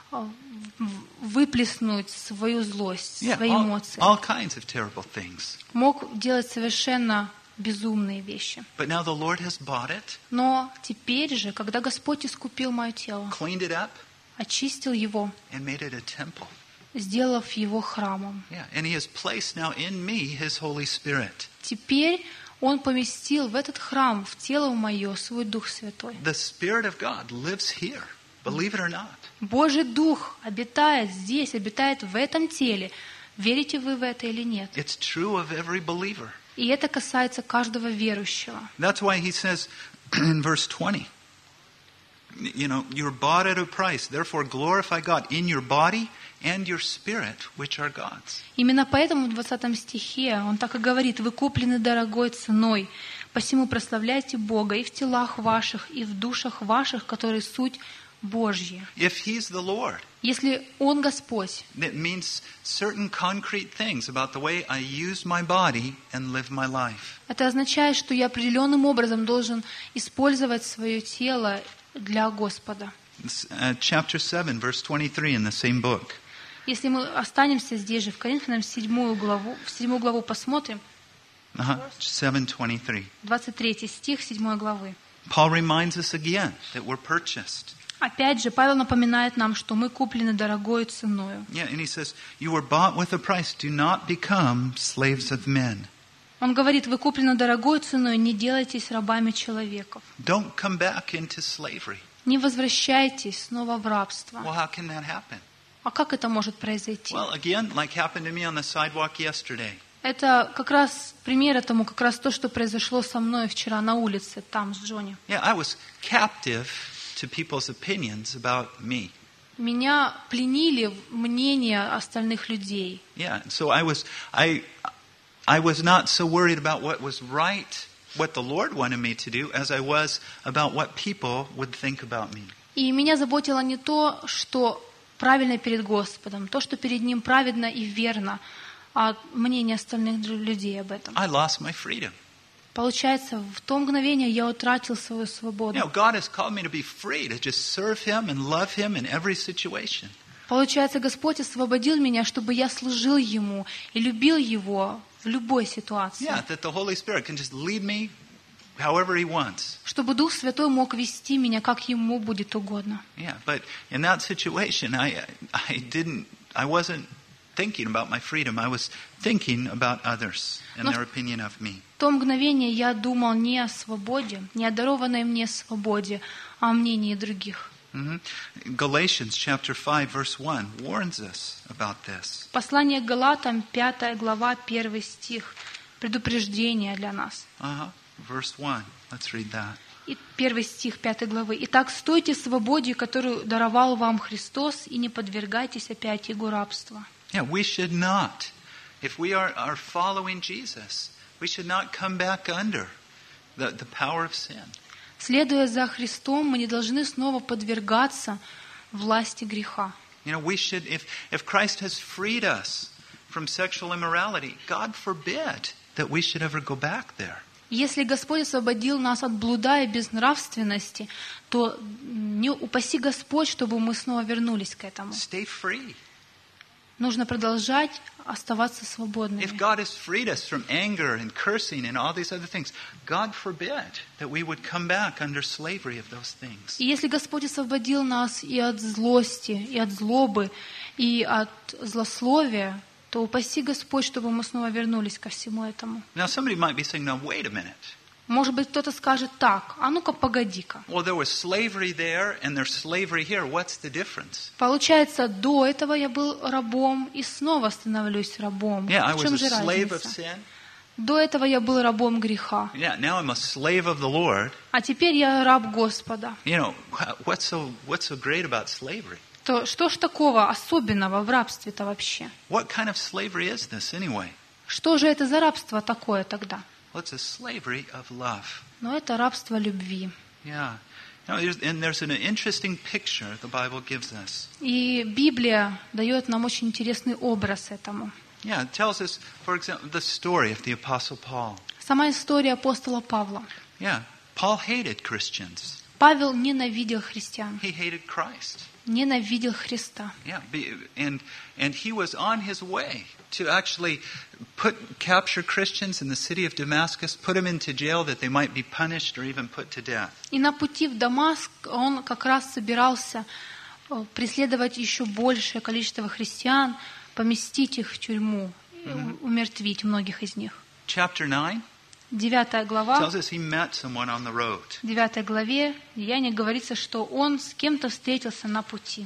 выплеснуть свою злость, свои эмоции. All kinds of terrible things. Мог делать совершенно безумные вещи. But now the Lord has bought it, Но теперь же, когда Господь искупил мое тело, cleaned it up, очистил его, and made it a temple. сделав его храмом, Yeah, and He has placed now in me His Holy Spirit. теперь Он поместил в этот храм, в тело мое, свой Дух Святой. The Spirit of God lives here, believe it or not. Божий Дух обитает здесь, обитает в этом теле. Верите вы в это или нет? It's true of every believer. И это касается каждого верующего. That's why He says in verse 20, you're bought at a price, therefore glorify God in your body and your spirit, which are God's. Именно поэтому в 20 стихе он так и говорит: «Вы куплены дорогой ценой, посему прославляйте Бога и в телах ваших, и в душах ваших, которые суть Божья». If He's the Lord, Если Он Господь, that means certain concrete things about the way I use my body and live my life. это означает, что я определенным образом должен использовать свое тело для Господа. Chapter 7, verse 23 in the same book. Если мы останемся здесь же, в Коринфянам 7 главу посмотрим, 7:23. 23 стих 7 главы. Paul reminds us again that we're purchased. Опять же, Павел напоминает нам, что мы куплены дорогой ценою. Yeah, and he says, you were bought with a price. Do not become slaves of men. Он говорит: вы куплены дорогой ценой, не делайтесь рабами человеков. Don't come back into slavery. Не возвращайтесь снова в рабство. Well, how can that happen? А как это может произойти? Well, again, like happened to me on the sidewalk yesterday. Это как раз пример этому, как раз то, что произошло со мной вчера на улице, там, с Джонни. Yeah, I was captive to people's opinions about me. Меня пленили мнения остальных людей. Yeah, so I was not so worried about what was right, what the Lord wanted me to do, as I was about what people would think about me. И меня заботило не то, что правильно перед Господом, то, что перед Ним праведно и верно, а мнение остальных людей об этом. I lost my freedom. Получается, в то мгновение я утратил свою свободу. God has called me to be free, to just serve Him and love Him in every situation. Получается, Господь освободил меня, чтобы я служил Ему и любил Его в любой ситуации. Yeah, that the Holy Spirit can just lead me however He wants. Чтобы Дух Святой мог вести меня, как Ему будет угодно. Yeah, but in that situation, I wasn't thinking about my freedom. I was thinking about others and their opinion of me. В то мгновение я думал не о свободе, не о дарованной мне свободе, а о мнении других. Galatians chapter 5 verse 1 warns us about this. Послание к Галатам, 5 глава, 1 стих, предупреждение для нас. Verse 1. Let's read that. И 1 стих 5 главы. «Итак, стойте в свободе, которую даровал вам Христос, и не подвергайтесь опять игу рабства». Yeah, we should not If we are following Jesus, we should not come back under the power of sin. Следуя за Христом, мы не должны снова подвергаться власти греха. You know, we should, if Christ has freed us from sexual immorality, God forbid that we should ever go back there. Если Господь освободил нас от блуда и безнравственности, то не упаси Господь, чтобы мы снова вернулись к этому. Stay free. Нужно продолжать оставаться If свободными. God has freed us from anger and cursing and all these other things, God forbid that we would come back under slavery of those things. И если Господь освободил нас и от злости, и от злобы, и от злословия, то упаси Господь, чтобы мы снова вернулись ко всему этому. Now somebody might be saying, now wait a minute. Может быть, кто-то скажет так, а ну-ка погоди-ка. Well, there was slavery there and there's slavery here. What's the difference? Получается, до этого я был рабом и снова становлюсь рабом. Yeah, I В was чем a же slave of разница? sin. До этого я был рабом греха, Yeah, now I'm a slave of the Lord. а теперь я раб Господа. You know, what's so great about slavery? То что ж такого особенного в рабстве-то вообще? What kind of slavery is this anyway? Что же это за рабство такое тогда? Well, it's a slavery of love. Но это рабство любви. Yeah. You know, there's an interesting picture the Bible gives us. И Библия дает нам очень интересный образ этому. Yeah, it tells us, for example, the story of the Apostle Paul. Сама история апостола Павла. Yeah, Paul hated Christians. Павел ненавидел христиан, He hated Christ. ненавидел Христа. Yeah, and he was on his way to actually capture Christians in the city of Damascus, put them into jail that they might be punished or even put to death. И на пути в Дамаск он как раз собирался преследовать еще большее количество христиан, поместить их в тюрьму, умертвить многих из них. Chapter 9 9 глава. tells us he met someone on the road. В 9 главе Деяния говорится, что он с кем-то встретился на пути.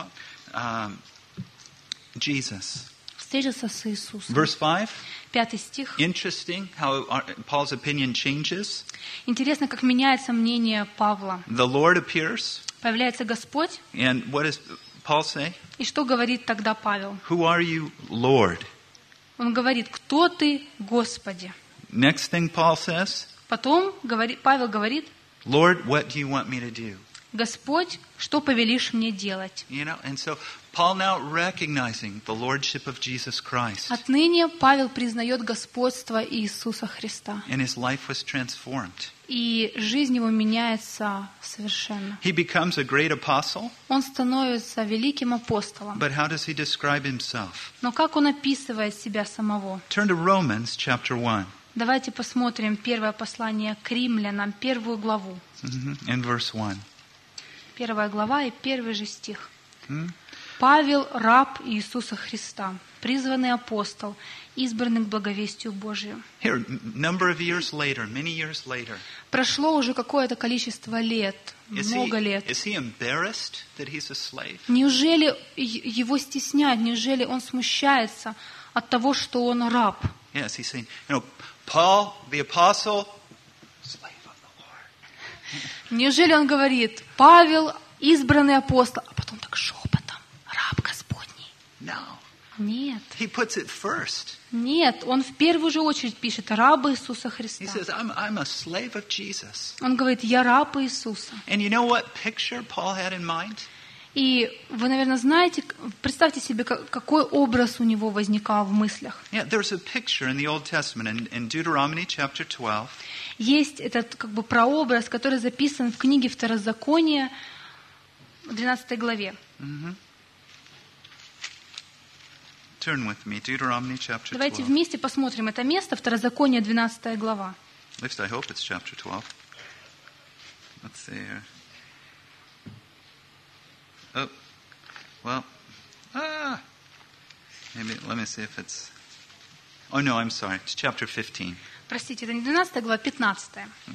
Jesus. Встретился с Иисусом. Verse 5. 5 стих. Interesting how Paul's opinion changes. Интересно, как меняется мнение Павла. The Lord appears. Появляется Господь. And what does Paul say? И что говорит тогда Павел? Who are you, Lord? Он говорит, кто ты, Господи? Next thing Paul says, Потом Павел говорит, Lord, what do you want me to do? Господь, что повелишь мне делать? You know, and so Paul now recognizing the lordship of Jesus Christ, Отныне Павел признает господство Иисуса Христа. and his life was transformed. И жизнь его меняется совершенно. He becomes a great apostle, Он становится великим апостолом. but how does he describe himself? Но как он описывает себя самого? Turn to Romans chapter 1 Давайте посмотрим первое послание к римлянам, 1 главу. and verse 1. 1 глава и 1 же стих. Павел, раб Иисуса Христа, призванный апостол, избранный к благовестию Божию. Here, number of years later, many years later, Прошло уже какое-то количество лет, много лет. is he embarrassed that he's a slave? Неужели его стесняют, неужели он смущается от того, что он раб? Yes, he's saying, you know, Paul, the apostle, slave of the Lord. Неужели он говорит, Павел, избранный апостол, а потом так шепотом, раб Господний? No. Нет, He puts it first. нет, он в первую же очередь пишет, раб Иисуса He Христа. says, I'm a slave of Jesus. Он говорит, я раб Иисуса. And you know what picture Paul had in mind? И вы, наверное, знаете, представьте себе, какой образ у него возникал в мыслях. Yeah, there's a picture in the Old Testament in Deuteronomy chapter 12. Есть этот как бы прообраз, который записан в книге Второзакония, в 12 главе. Turn with me, Deuteronomy chapter Давайте 12. вместе посмотрим это место, Второзаконие, 12 глава. At least I hope it's chapter 12. Let's see here. Oh, well, maybe, let me see if it's, oh no, I'm sorry, it's chapter 15. Простите, это не 12 глава, 15.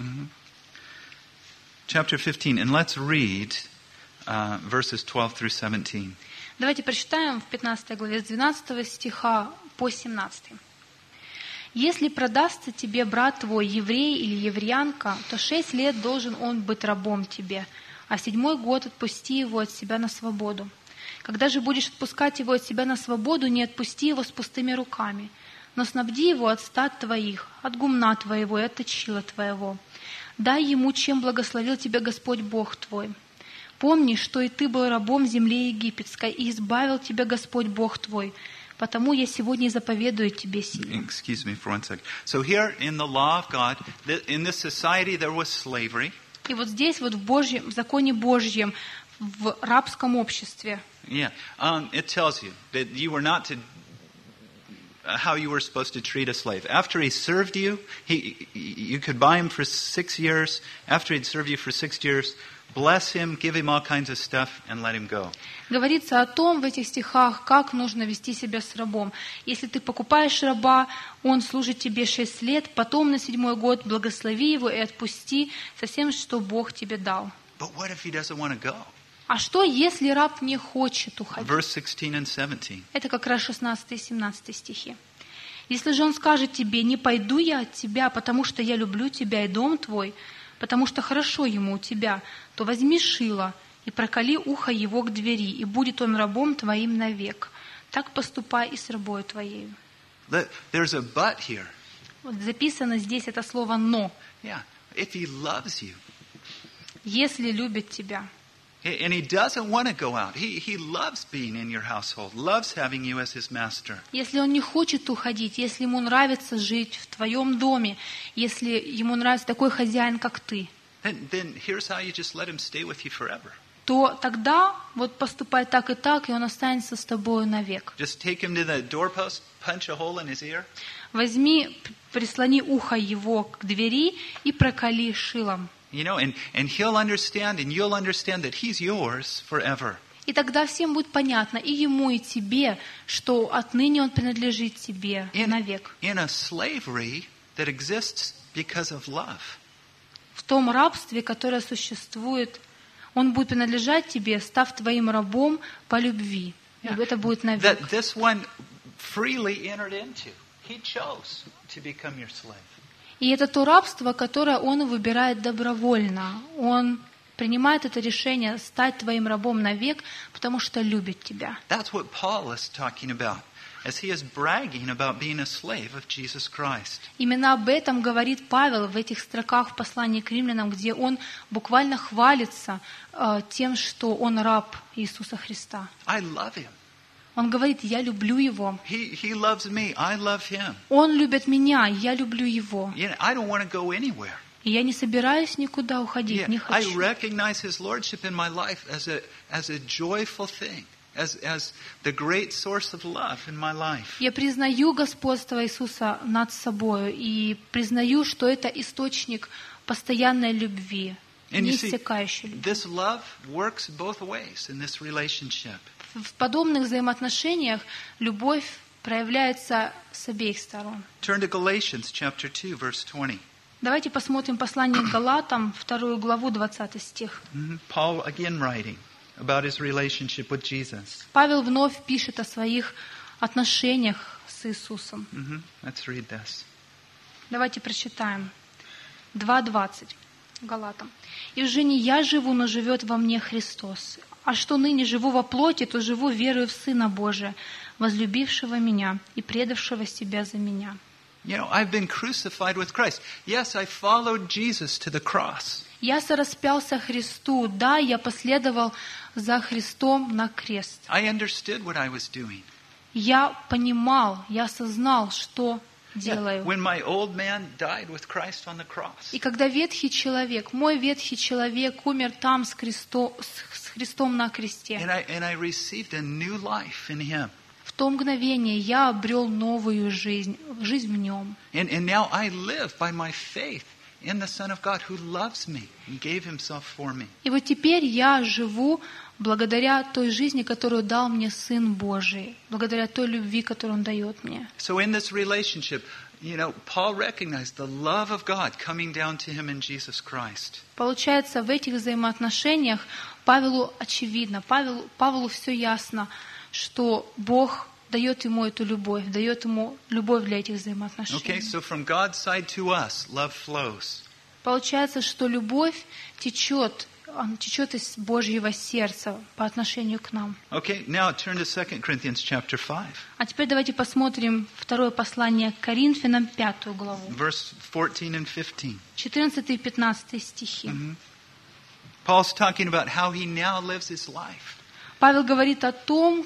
Chapter 15, and let's read verses 12 through 17. Давайте прочитаем в 15 главе с 12 стиха по 17. «Если продастся тебе брат твой, еврей или евреянка, то 6 лет должен он быть рабом тебе, а в 7-й год отпусти его от себя на свободу. Когда же будешь отпускать его от себя на свободу, не отпусти его с пустыми руками, но снабди его от стад твоих, от гумна твоего и от точила твоего. Дай ему, чем благословил тебя Господь Бог твой. Помни, что и ты был рабом в земле египетской, и избавил тебя Господь Бог твой. Потому я сегодня заповедую тебе сие». Excuse me for 1 second. So here in the law of God, in this society there was slavery. И вот здесь, вот в законе Божьем, в рабском обществе, Yeah, it tells you that you were not to how you were supposed to treat a slave. After he served you, you could buy him for 6 years. After he'd served you for 6 years, bless him, give him all kinds of stuff, and let him go. говорится о том в этих стихах, как нужно вести себя с рабом. Если ты покупаешь раба, он служит тебе 6 лет, потом на 7-й год благослови его и отпусти со всем, что Бог тебе дал. But what if he doesn't want to go? А что, если раб не хочет уходить? Verse 16 and 17. Это как раз 16 и 17 стихи. «Если же он скажет тебе: не пойду я от тебя, потому что я люблю тебя и дом твой, потому что хорошо ему у тебя, то возьми шило и проколи ухо его к двери, и будет он рабом твоим навек. Так поступай и с рабою твоей». There's a but here. Вот записано здесь это слово «но». Yeah, if he loves you. Если любит тебя. And he doesn't want to go out. He loves being in your household, loves having you as his master. Если он не хочет уходить, если ему нравится жить в твоем доме, если ему нравится такой хозяин, как ты, Then here's how you just let him stay with you forever. то тогда вот поступай так, и он останется с тобою навек. Just take him to the doorpost, punch a hole in his ear. Возьми, прислони ухо его к двери и проколи шилом. You know, and he'll understand, and you'll understand that he's yours forever. И тогда всем будет понятно, и ему, и тебе, что отныне он принадлежит тебе навек. In a slavery that exists because of love. В том рабстве, которое существует, он будет принадлежать тебе, став твоим рабом по любви. Это будет навек. That this one freely entered into. He chose to become your slave. И это то рабство, которое он выбирает добровольно. Он принимает это решение стать твоим рабом навек, потому что любит тебя. That's what Paul is talking about, as he is bragging about being a slave of Jesus Christ. Именно об этом говорит Павел в этих строках в послании к римлянам, где он буквально хвалится тем, что он раб Иисуса Христа. I love him. Он говорит: я люблю его. He loves me. I love him. Он любит меня, я люблю его. You know, I don't want to go anywhere. И я не собираюсь никуда уходить, не I хочу. recognize his lordship in my life as a joyful thing, as the great source of love in my life. Я признаю господство Иисуса над собой и признаю, что это источник постоянной любви, And you see, неиссякающей любви. this love works both ways in this relationship. В подобных взаимоотношениях любовь проявляется с обеих сторон. Turn to Galatians chapter 2, verse 20. Давайте посмотрим послание к Галатам, 2 главу, 20 стих. Paul again writing about his relationship with Jesus. Павел вновь пишет о своих отношениях с Иисусом. Let's read this. Давайте прочитаем. 2:20 Галатам. «И уже не я живу, но живет во мне Христос. А что ныне живу во плоти, то живу верою в Сына Божия, возлюбившего меня и предавшего себя за меня». You know, I've been crucified with Christ. Yes, I followed Jesus to the cross. Я сораспялся Христу. Да, я последовал за Христом на крест. I understood what I was doing. Я понимал, я осознал, что делаю. When my old man died with Christ on the cross. И когда ветхий человек, мой ветхий человек умер там с Христом на кресте, And I received a new life in him. в то мгновение я обрел новую жизнь в нем. And now I live by my faith in the Son of God who loves me and gave himself for me. И вот теперь я живу благодаря той жизни, которую дал мне Сын Божий, благодаря той любви, которую Он дает мне. So in this relationship, you know, Paul recognized the love of God coming down to him in Jesus Christ. Получается, в этих взаимоотношениях Павелу очевидно, Павлу все ясно, что Бог дает ему эту любовь, дает ему любовь для этих взаимоотношений. Okay, so from God's side to us, love flows. Получается, что любовь течет он течет из Божьего сердца по отношению к нам. Okay, now turn to 2 Corinthians chapter 5, А теперь давайте посмотрим второе послание к Коринфянам, 5 главу, verse 14 and 15. 14 и 15 стихи. Paul's talking about how he now lives his life. Павел говорит о том,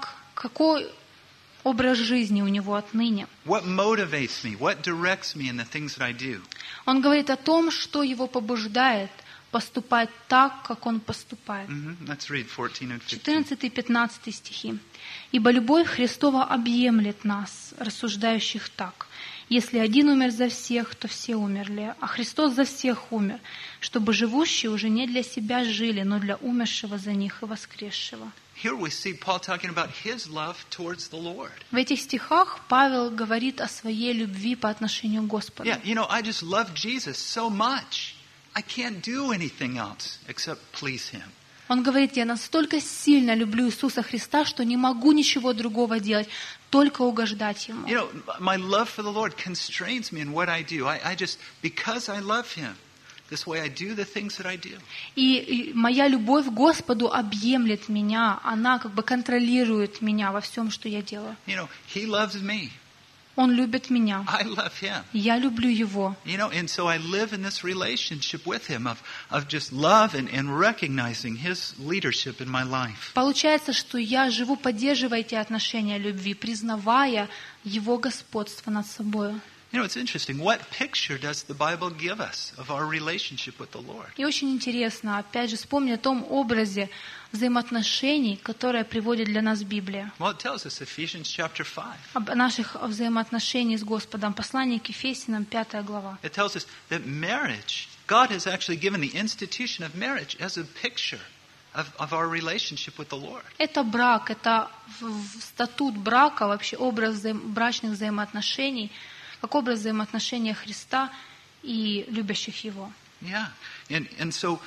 какой образ жизни у него отныне. What motivates me? What directs me in the things that I do? Он говорит о том, что его побуждает поступать так, как он поступает. Let's read 14 and 15. 14 и 15 стихи. «Ибо любовь Христова объемлет нас, рассуждающих так. Если один умер за всех, то все умерли, а Христос за всех умер, чтобы живущие уже не для себя жили, но для умершего за них и воскресшего». Here we see Paul talking about his love towards the Lord. В этих стихах Павел говорит о своей любви по отношению к Господу. Yeah, I just love Jesus so much. I can't do anything else except please him. Он говорит, я настолько сильно люблю Иисуса Христа, что не могу ничего другого делать, только угождать Ему. My love for the Lord constrains me in what I do. I just, because I love him, this way I do the things that I do. И моя любовь к Господу объемлет меня, она как бы контролирует меня во всем, что я делаю. He loves me. Он любит меня. I love him. Я люблю Его. And so I live in this relationship with him of just love and recognizing his leadership in my life. Получается, что я живу, поддерживая эти отношения любви, признавая Его господство над собой. It's interesting. What picture does the Bible give us of our relationship with the Lord? И очень интересно, опять же, вспомни о том образе взаимоотношений, которые приводит для нас Библия. Well, it tells us Ephesians chapter 5. Об наших взаимоотношениях с Господом. Послание к Ефесянам, 5 глава. It tells us that marriage, God has actually given the institution of marriage as a picture of our relationship with the Lord. Это брак, это статут брака, вообще образ брачных взаимоотношений, как образ взаимоотношения Христа и любящих Его. Yeah. And so,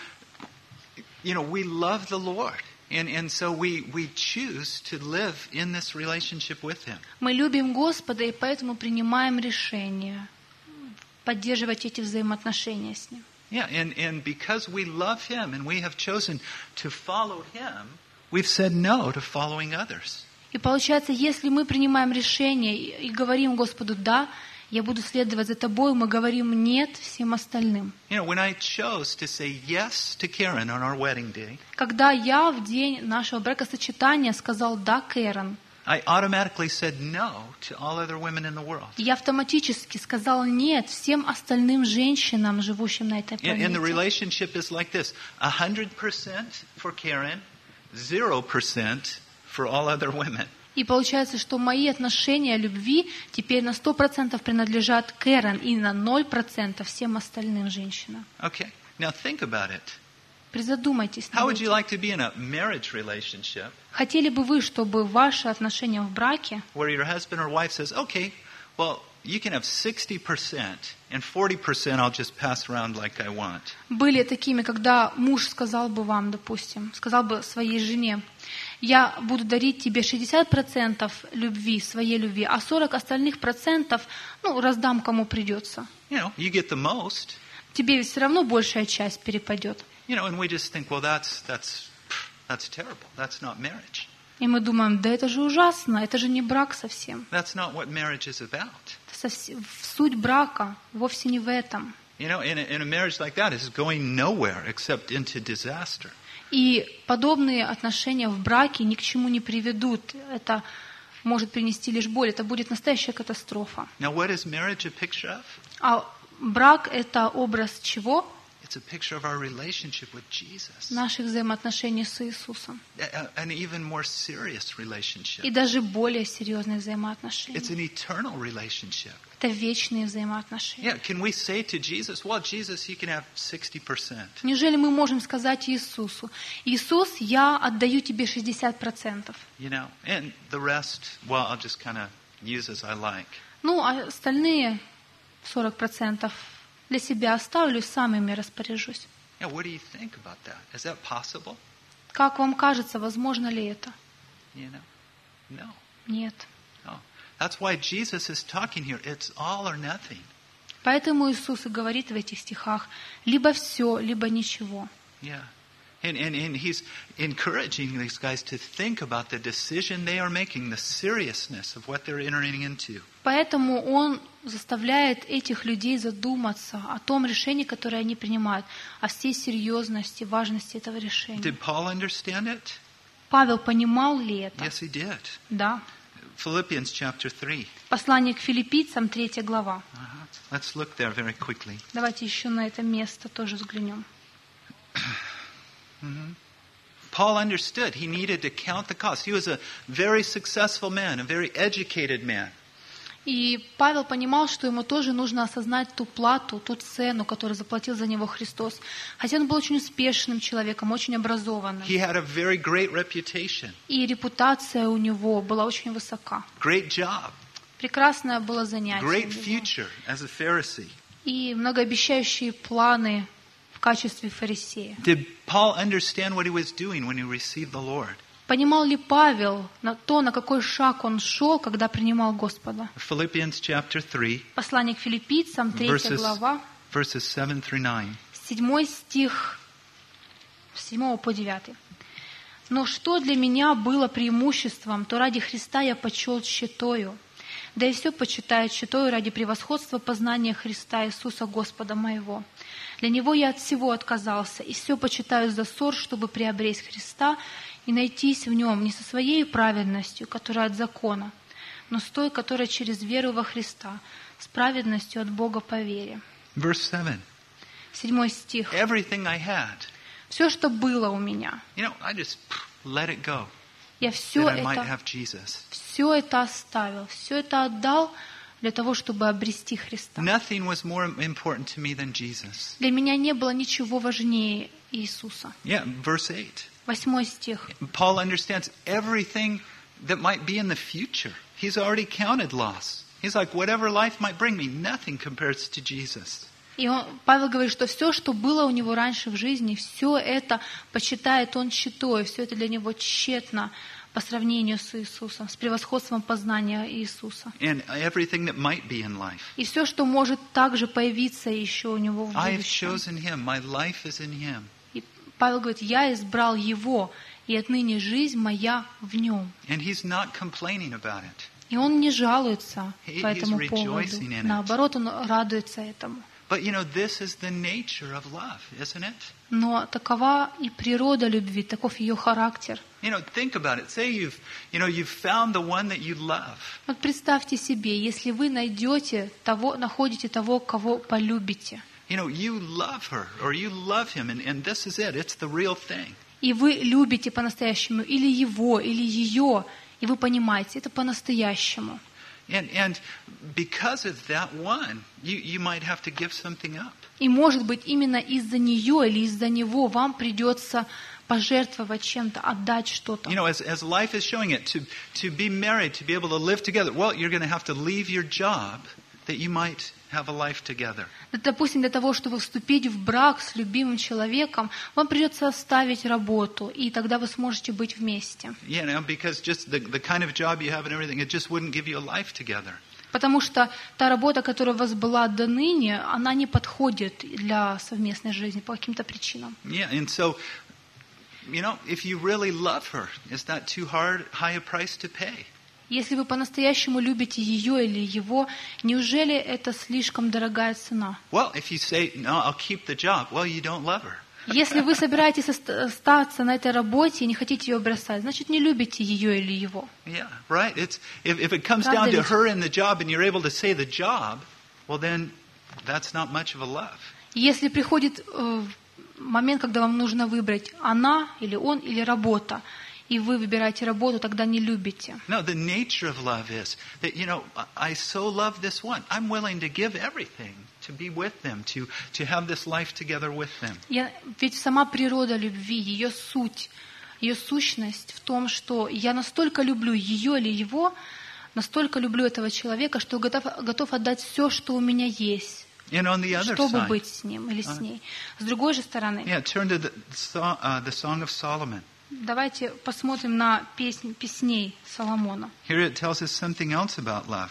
we love the Lord. And so we choose to live in this relationship with him. Мы любим Господа, и поэтому принимаем решение поддерживать эти взаимоотношения с Ним. Yeah, and because we love him and we have chosen to follow him, we've said no to following others. И получается, если мы принимаем решение и говорим Господу «да», я буду следовать за тобой, мы говорим «нет» всем остальным. When I chose to say yes to Karen on our wedding day, Когда я в день нашего бракосочетания сказал «да» Кэрон, I automatically said no to all other women in the world. я автоматически сказал «нет» всем остальным женщинам, живущим на этой планете. And the relationship is like this: 100% for Karen, 0% for all other women. И получается, что мои отношения любви теперь на 100% принадлежат Кэрон и на 0% всем остальным женщинам. Okay, now think about it. Призадумайтесь How над would you этим. like to be in a marriage relationship Хотели бы вы, чтобы ваши отношения в браке where your husband or wife says, okay, well, you can have 60% and 40% I'll just pass around like I want. были такими, когда муж сказал бы вам, допустим, сказал бы своей жене: я буду дарить тебе 60% любви, своей любви, а 40 остальных процентов, раздам кому придется. You get the most. Тебе ведь все равно большая часть перепадет. And we just think, well, that's terrible. That's not marriage. И мы думаем, да это же ужасно, это же не брак совсем. That's not what marriage is about. Суть брака вовсе не в этом. In a marriage like that is going nowhere except into disaster. И подобные отношения в браке ни к чему не приведут. Это может принести лишь боль. Это будет настоящая катастрофа. Now, what is marriage a picture of? А брак — это образ чего? It's a picture of our relationship with Jesus. Наших взаимоотношений с Иисусом. An even more serious relationship. И даже более серьезных взаимоотношений. It's an eternal relationship. Это вечные взаимоотношения. Yeah, can we say to Jesus, well, Jesus, you can have 60%. Неужели мы можем сказать Иисусу: Иисус, я отдаю тебе 60%? And the rest, well, I'll just kind of use as I like. А остальные 40% для себя оставлю, сам ими распоряжусь. Yeah, what do you think about that? Is that possible? Как вам кажется, возможно ли это? No. Нет. No. That's why Jesus is talking here. It's all or nothing. Поэтому Иисус и говорит в этих стихах: либо все, либо ничего. Yeah. And he's encouraging these guys to think about the decision they are making, the seriousness of what they're entering into. Поэтому он заставляет этих людей задуматься о том решении, которое они принимают, о всей серьезности, важности этого решения. Did Paul understand it? Павел понимал ли это? Yes, he did. Да. Philippians chapter 3. Послание к филиппийцам, 3 глава. Let's look there very quickly. Давайте еще на это место тоже взглянем. Paul understood he needed to count the cost. He was a very successful man, a very educated man. И Павел понимал, что ему тоже нужно осознать ту плату, ту цену, которую заплатил за него Христос. Хотя он был очень успешным человеком, очень образованным. He had a very great reputation. И репутация у него была очень высока. Great job. Прекрасное было занятие. Great future as a Pharisee. И многообещающие планы в качестве фарисея. Did Paul understand what he was doing when he received the Lord? Понимал ли Павел на какой шаг он шел, когда принимал Господа? Philippians chapter 3, Послание к филиппийцам, 3 глава, verses 7 through 9. 7 стих, с 7 по 9. «Но что для меня было преимуществом, то ради Христа я почел тщетою, да и все почитаю тщетою ради превосходства познания Христа Иисуса Господа моего. Для Него я от всего отказался, и все почитаю за ссор, чтобы приобресть Христа и найтись в Нем не со своей праведностью, которая от закона, но с той, которая через веру во Христа, с праведностью от Бога по вере». Verse 7. 7 стих. Everything I had, «Все, что было у меня, I just let it go, я все that I might это have Jesus. оставил, все это отдал для того, чтобы обрести Христа. Nothing was more important to me than Jesus. Для меня не было ничего важнее Иисуса». Yeah, verse 8. 8 стих. Paul understands everything that might be in the future. He's already counted loss. He's like, whatever life might bring me, nothing compares to Jesus. И Павел говорит, что все, что было у него раньше в жизни, все это почитает он тщетой, все это для него тщетно по сравнению с Иисусом, с превосходством познания Иисуса. And everything that might be in life. И все, что может также появиться еще у него в I have будущем. chosen him. My life is in him. И Павел говорит, я избрал его, и отныне жизнь моя в нем. And he's not complaining about it. И он не жалуется по He's этому поводу. rejoicing in it. Наоборот, он радуется этому. But this is the nature of love, isn't it? Но такова и природа любви, таков ее характер. Think about it. Say you've found the one that you love. Вот представьте себе, если вы находите того, кого полюбите. You love her or you love him, and this is it. It's the real thing. И вы любите по-настоящему или его, или ее, и вы понимаете, это по-настоящему. And because of that one, you might have to give something up. И может быть именно из-за нее или из-за него вам придется пожертвовать чем-то, отдать что-то. As life is showing it, to be married, to be able to live together, well, you're going to have to leave your job that you might have a life together. Допустим, для того, чтобы вступить в брак с любимым человеком, вам придется оставить работу, и тогда вы сможете быть вместе. Because just the kind of job you have and everything, it just wouldn't give you a life together. Потому что та работа, которая у вас была до ныне, она не подходит для совместной жизни по каким-то причинам. And so, if you really love her, is that too high a price to pay? Если вы по-настоящему любите ее или его, неужели это слишком дорогая цена? Well, if you say, no, I'll keep the job, well, you don't love her. Если вы собираетесь остаться на этой работе и не хотите ее бросать, значит, не любите ее или его. Yeah, right? If it comes down to her and the job and you're able to say the job, well, then that's not much of a love. Если приходит момент, когда вам нужно выбрать она или он или работа, и вы выбираете работу, тогда не любите. No, the nature of love is that, I so love this one. I'm willing to give everything to be with them, to have this life together with them. Ведь сама природа любви, ее суть, ее сущность в том, что я настолько люблю ее или его, настолько люблю этого человека, что готов отдать все, что у меня есть, чтобы быть с ним или с ней. С другой же стороны, turn to the Song of Solomon. Давайте посмотрим на песней Соломона. Here it tells us something else about love.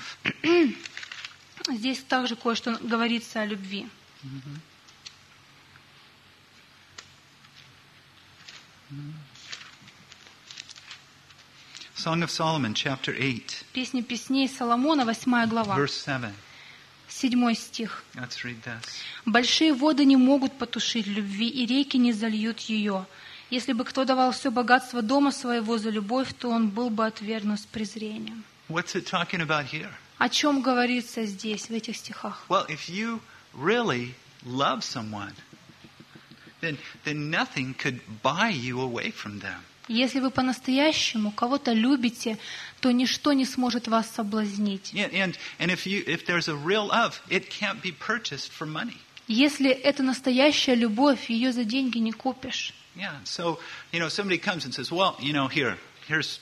Здесь также кое-что говорится о любви. Song of Solomon, chapter 8, Песня песней Соломона, 8 глава, verse 7. 7 стих. Let's read this. «Большие воды не могут потушить любви, и реки не зальют ее. Если бы кто давал все богатство дома своего за любовь, то он был бы отвергнут с презрением». What's it talking about here? О чем говорится здесь, в этих стихах? Well, if you really love someone, then nothing could buy you away from them. Если вы по-настоящему кого-то любите, то ничто не сможет вас соблазнить. Yeah, and if there's a real love, it can't be purchased for money. Если это настоящая любовь, ее за деньги не купишь. Yeah, so, somebody comes and says, well, here's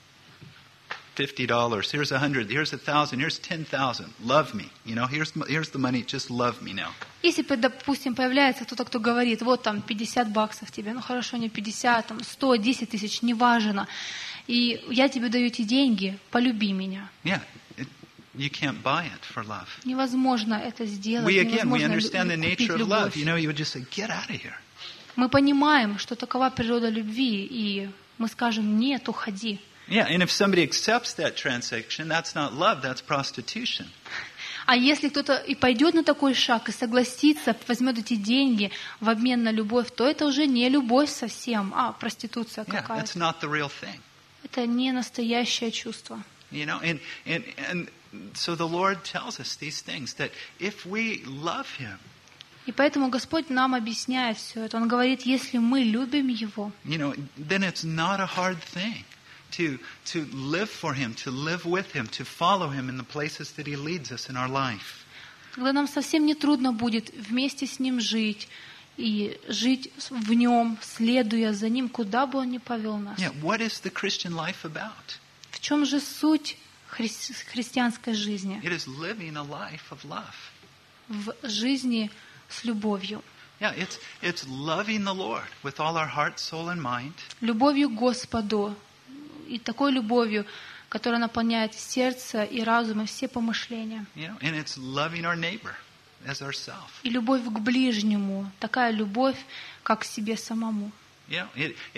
$50, here's $100, here's $1,000, here's $10,000. Love me. Here's the money, just love me now. Если, допустим, появляется кто-то, кто говорит, вот там $50 тебе, ну хорошо, не 50, там 100, 10 тысяч, неважно, и я тебе даю эти деньги, полюби меня. Yeah, you can't buy it for love. Невозможно это сделать, We невозможно understand the купить nature of love. любовь. You would just say, get out of here. Мы понимаем, что такова природа любви, и мы скажем, нет, уходи. Yeah, and if somebody accepts that transaction, that's not love, that's prostitution. А если кто-то и пойдет на такой шаг, и согласится, возьмет эти деньги в обмен на любовь, то это уже не любовь совсем, а проституция Yeah, какая-то. that's not the real thing. Это не настоящее чувство. And so the Lord tells us these things, that if we love Him, И поэтому Господь нам объясняет все это. Он говорит, если мы любим Его, then it's not a hard thing to live for Him, to live with Him, to follow Him in the places that He leads us in our life. тогда нам совсем не трудно будет вместе с Ним жить, и жить в Нем, следуя за Ним, куда бы Он ни повел нас. Yeah, what is the Christian life about? В чем же суть христианской жизни? It is living a life of love. В жизни с любовью. Yeah, it's loving the Lord with all our heart, soul, and mind. Любовью к Господу. И такой любовью, которая наполняет сердце и разум, и все помышления. And it's loving our neighbor as ourselves. И любовь к ближнему. Такая любовь, как к себе самому. Yeah,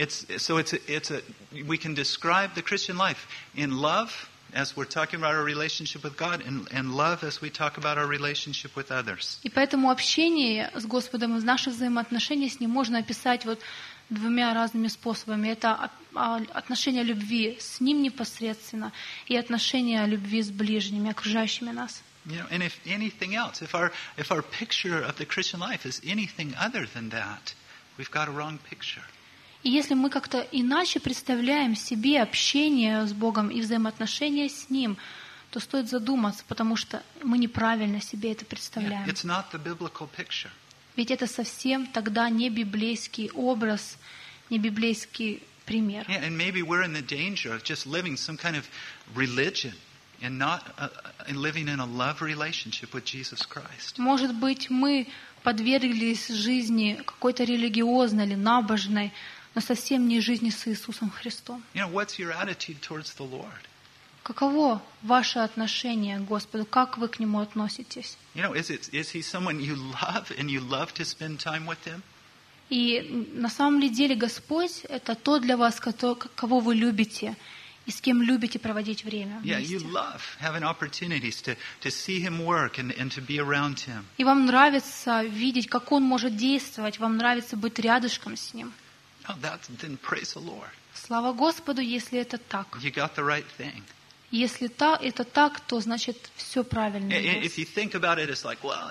we can describe the Christian life in love, as we're talking about our relationship with God, and love as we talk about our relationship with others. И поэтому общение с Господом и наши взаимоотношения с Ним можно описать вот двумя разными способами. Это отношение любви с Ним непосредственно и отношение любви с ближними, окружающими нас. And if anything else, if our picture of the Christian life is anything other than that, we've got a wrong picture. И если мы как-то иначе представляем себе общение с Богом и взаимоотношения с Ним, то стоит задуматься, потому что мы неправильно себе это представляем. It's not the biblical picture. Ведь это совсем тогда не библейский образ, не библейский пример. Yeah, and maybe we're in the danger of just living some kind of religion and not living in a love relationship with Jesus Christ. Может быть, мы подверглись жизни какой-то религиозной или набожной, но совсем не жизни с Иисусом Христом. What's your attitude towards the Lord? Каково ваше отношение к Господу? Как вы к Нему относитесь? Is He someone you love and you love to spend time with Him? И на самом ли деле Господь — это тот для вас, кого вы любите и с кем любите проводить время Yeah, you вместе. love having opportunities to see Him work and to be around Him. И вам нравится видеть, как Он может действовать, вам нравится быть рядышком с Ним. Oh, then praise the Lord. Слава Господу, если это так. You got the right thing. Если это так, то значит все правильно. If you think about it, it's like, well,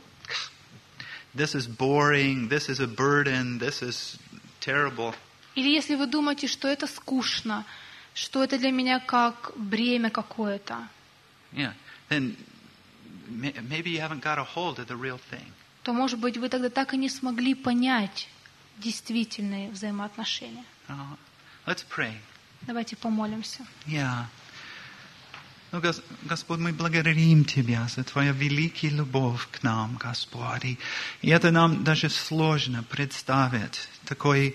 this is boring, this is a burden, this is terrible. Или если вы думаете, что это скучно, что это для меня как бремя какое-то, Yeah, then maybe you haven't got a hold of the real thing. то, может быть, вы тогда так и не смогли понять действительные взаимоотношения. Let's pray. Давайте помолимся. Yeah. Ну, Господь, мы благодарим Тебя за Твою великую любовь к нам, Господь. И это нам даже сложно представить. Такой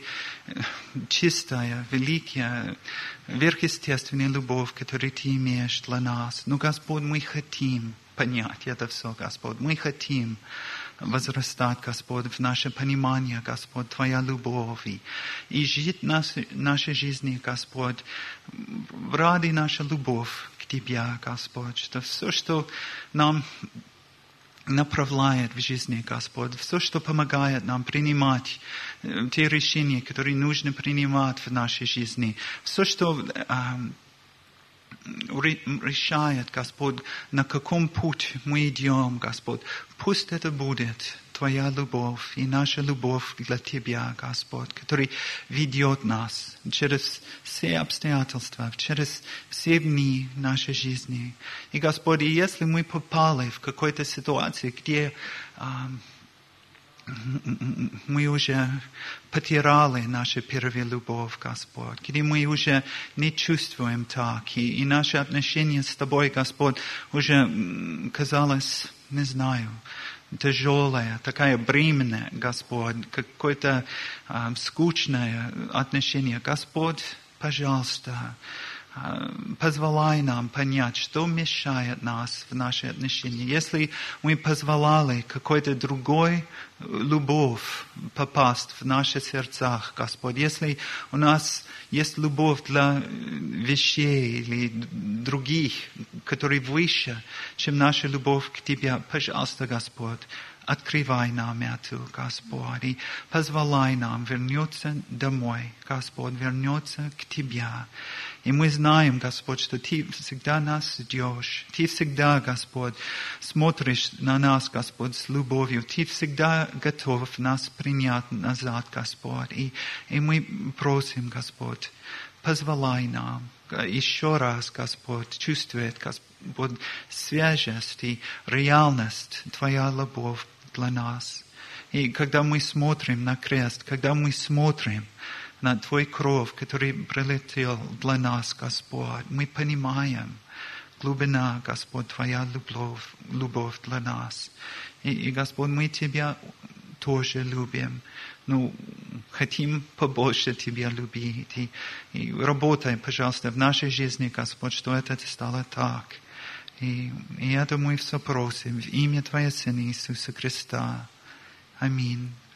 чистая, великая, сверхъестественная любовь, которую Ты имеешь для нас. Но, Господь, мы хотим понять это все, Господь. Мы хотим возрастать, Господь, в наше понимание, Господь, Твоя любовь. И жить в нашей жизни, Господь, ради нашей любовь к Тебе, Господь, что все, что нам направляет в жизни, Господь, все, что помогает нам принимать те решения, которые нужно принимать в нашей жизни, все, что решает, Господь, на каком путь мы идем, Господь, пусть это будет Твоя любовь и наша любовь для Тебя, Господь, который ведет нас через все обстоятельства, через все дни нашей жизни. И, Господь, если мы попали в какой-то ситуации, где мы уже потеряли нашу первую любовь, Господь, где мы уже не чувствуем так, и наши отношения с Тобой, Господь, уже казалось, не знаю, тяжелое, такая бременная, Господь, какое-то скучное отношение. Господь, пожалуйста, позволяй нам понять, что мешает нас в наши отношения. Если мы позволяли какой-то другой любовь попасть в наши сердца, Господь, если у нас есть любовь для вещей или других, которые выше, чем наша любовь к Тебе, пожалуйста, Господь, открывай нам эту, Господь, и позволяй нам вернуться домой, Господь, вернуться к Тебе. И мы знаем, Господь, что Ты всегда нас ждешь. Ты всегда, Господь, смотришь на нас, Господь, с любовью. Ты всегда готов нас принять назад, Господь. И мы просим, Господь, позволяй нам еще раз, Господь, чувствовать, Господь, свежесть и реальность Твоя любовь для нас. И когда мы смотрим на крест, когда мы смотрим на Твой кровь, который прилетел для нас, Господь, мы понимаем глубина, Господь, Твоя любовь для нас. И Господь, мы Тебя тоже любим. Хотим побольше Тебя любить. И работай, пожалуйста, в нашей жизни, Господь, что это стало так. И это мы все просим в имя Твоего Сына Иисуса Христа. Аминь.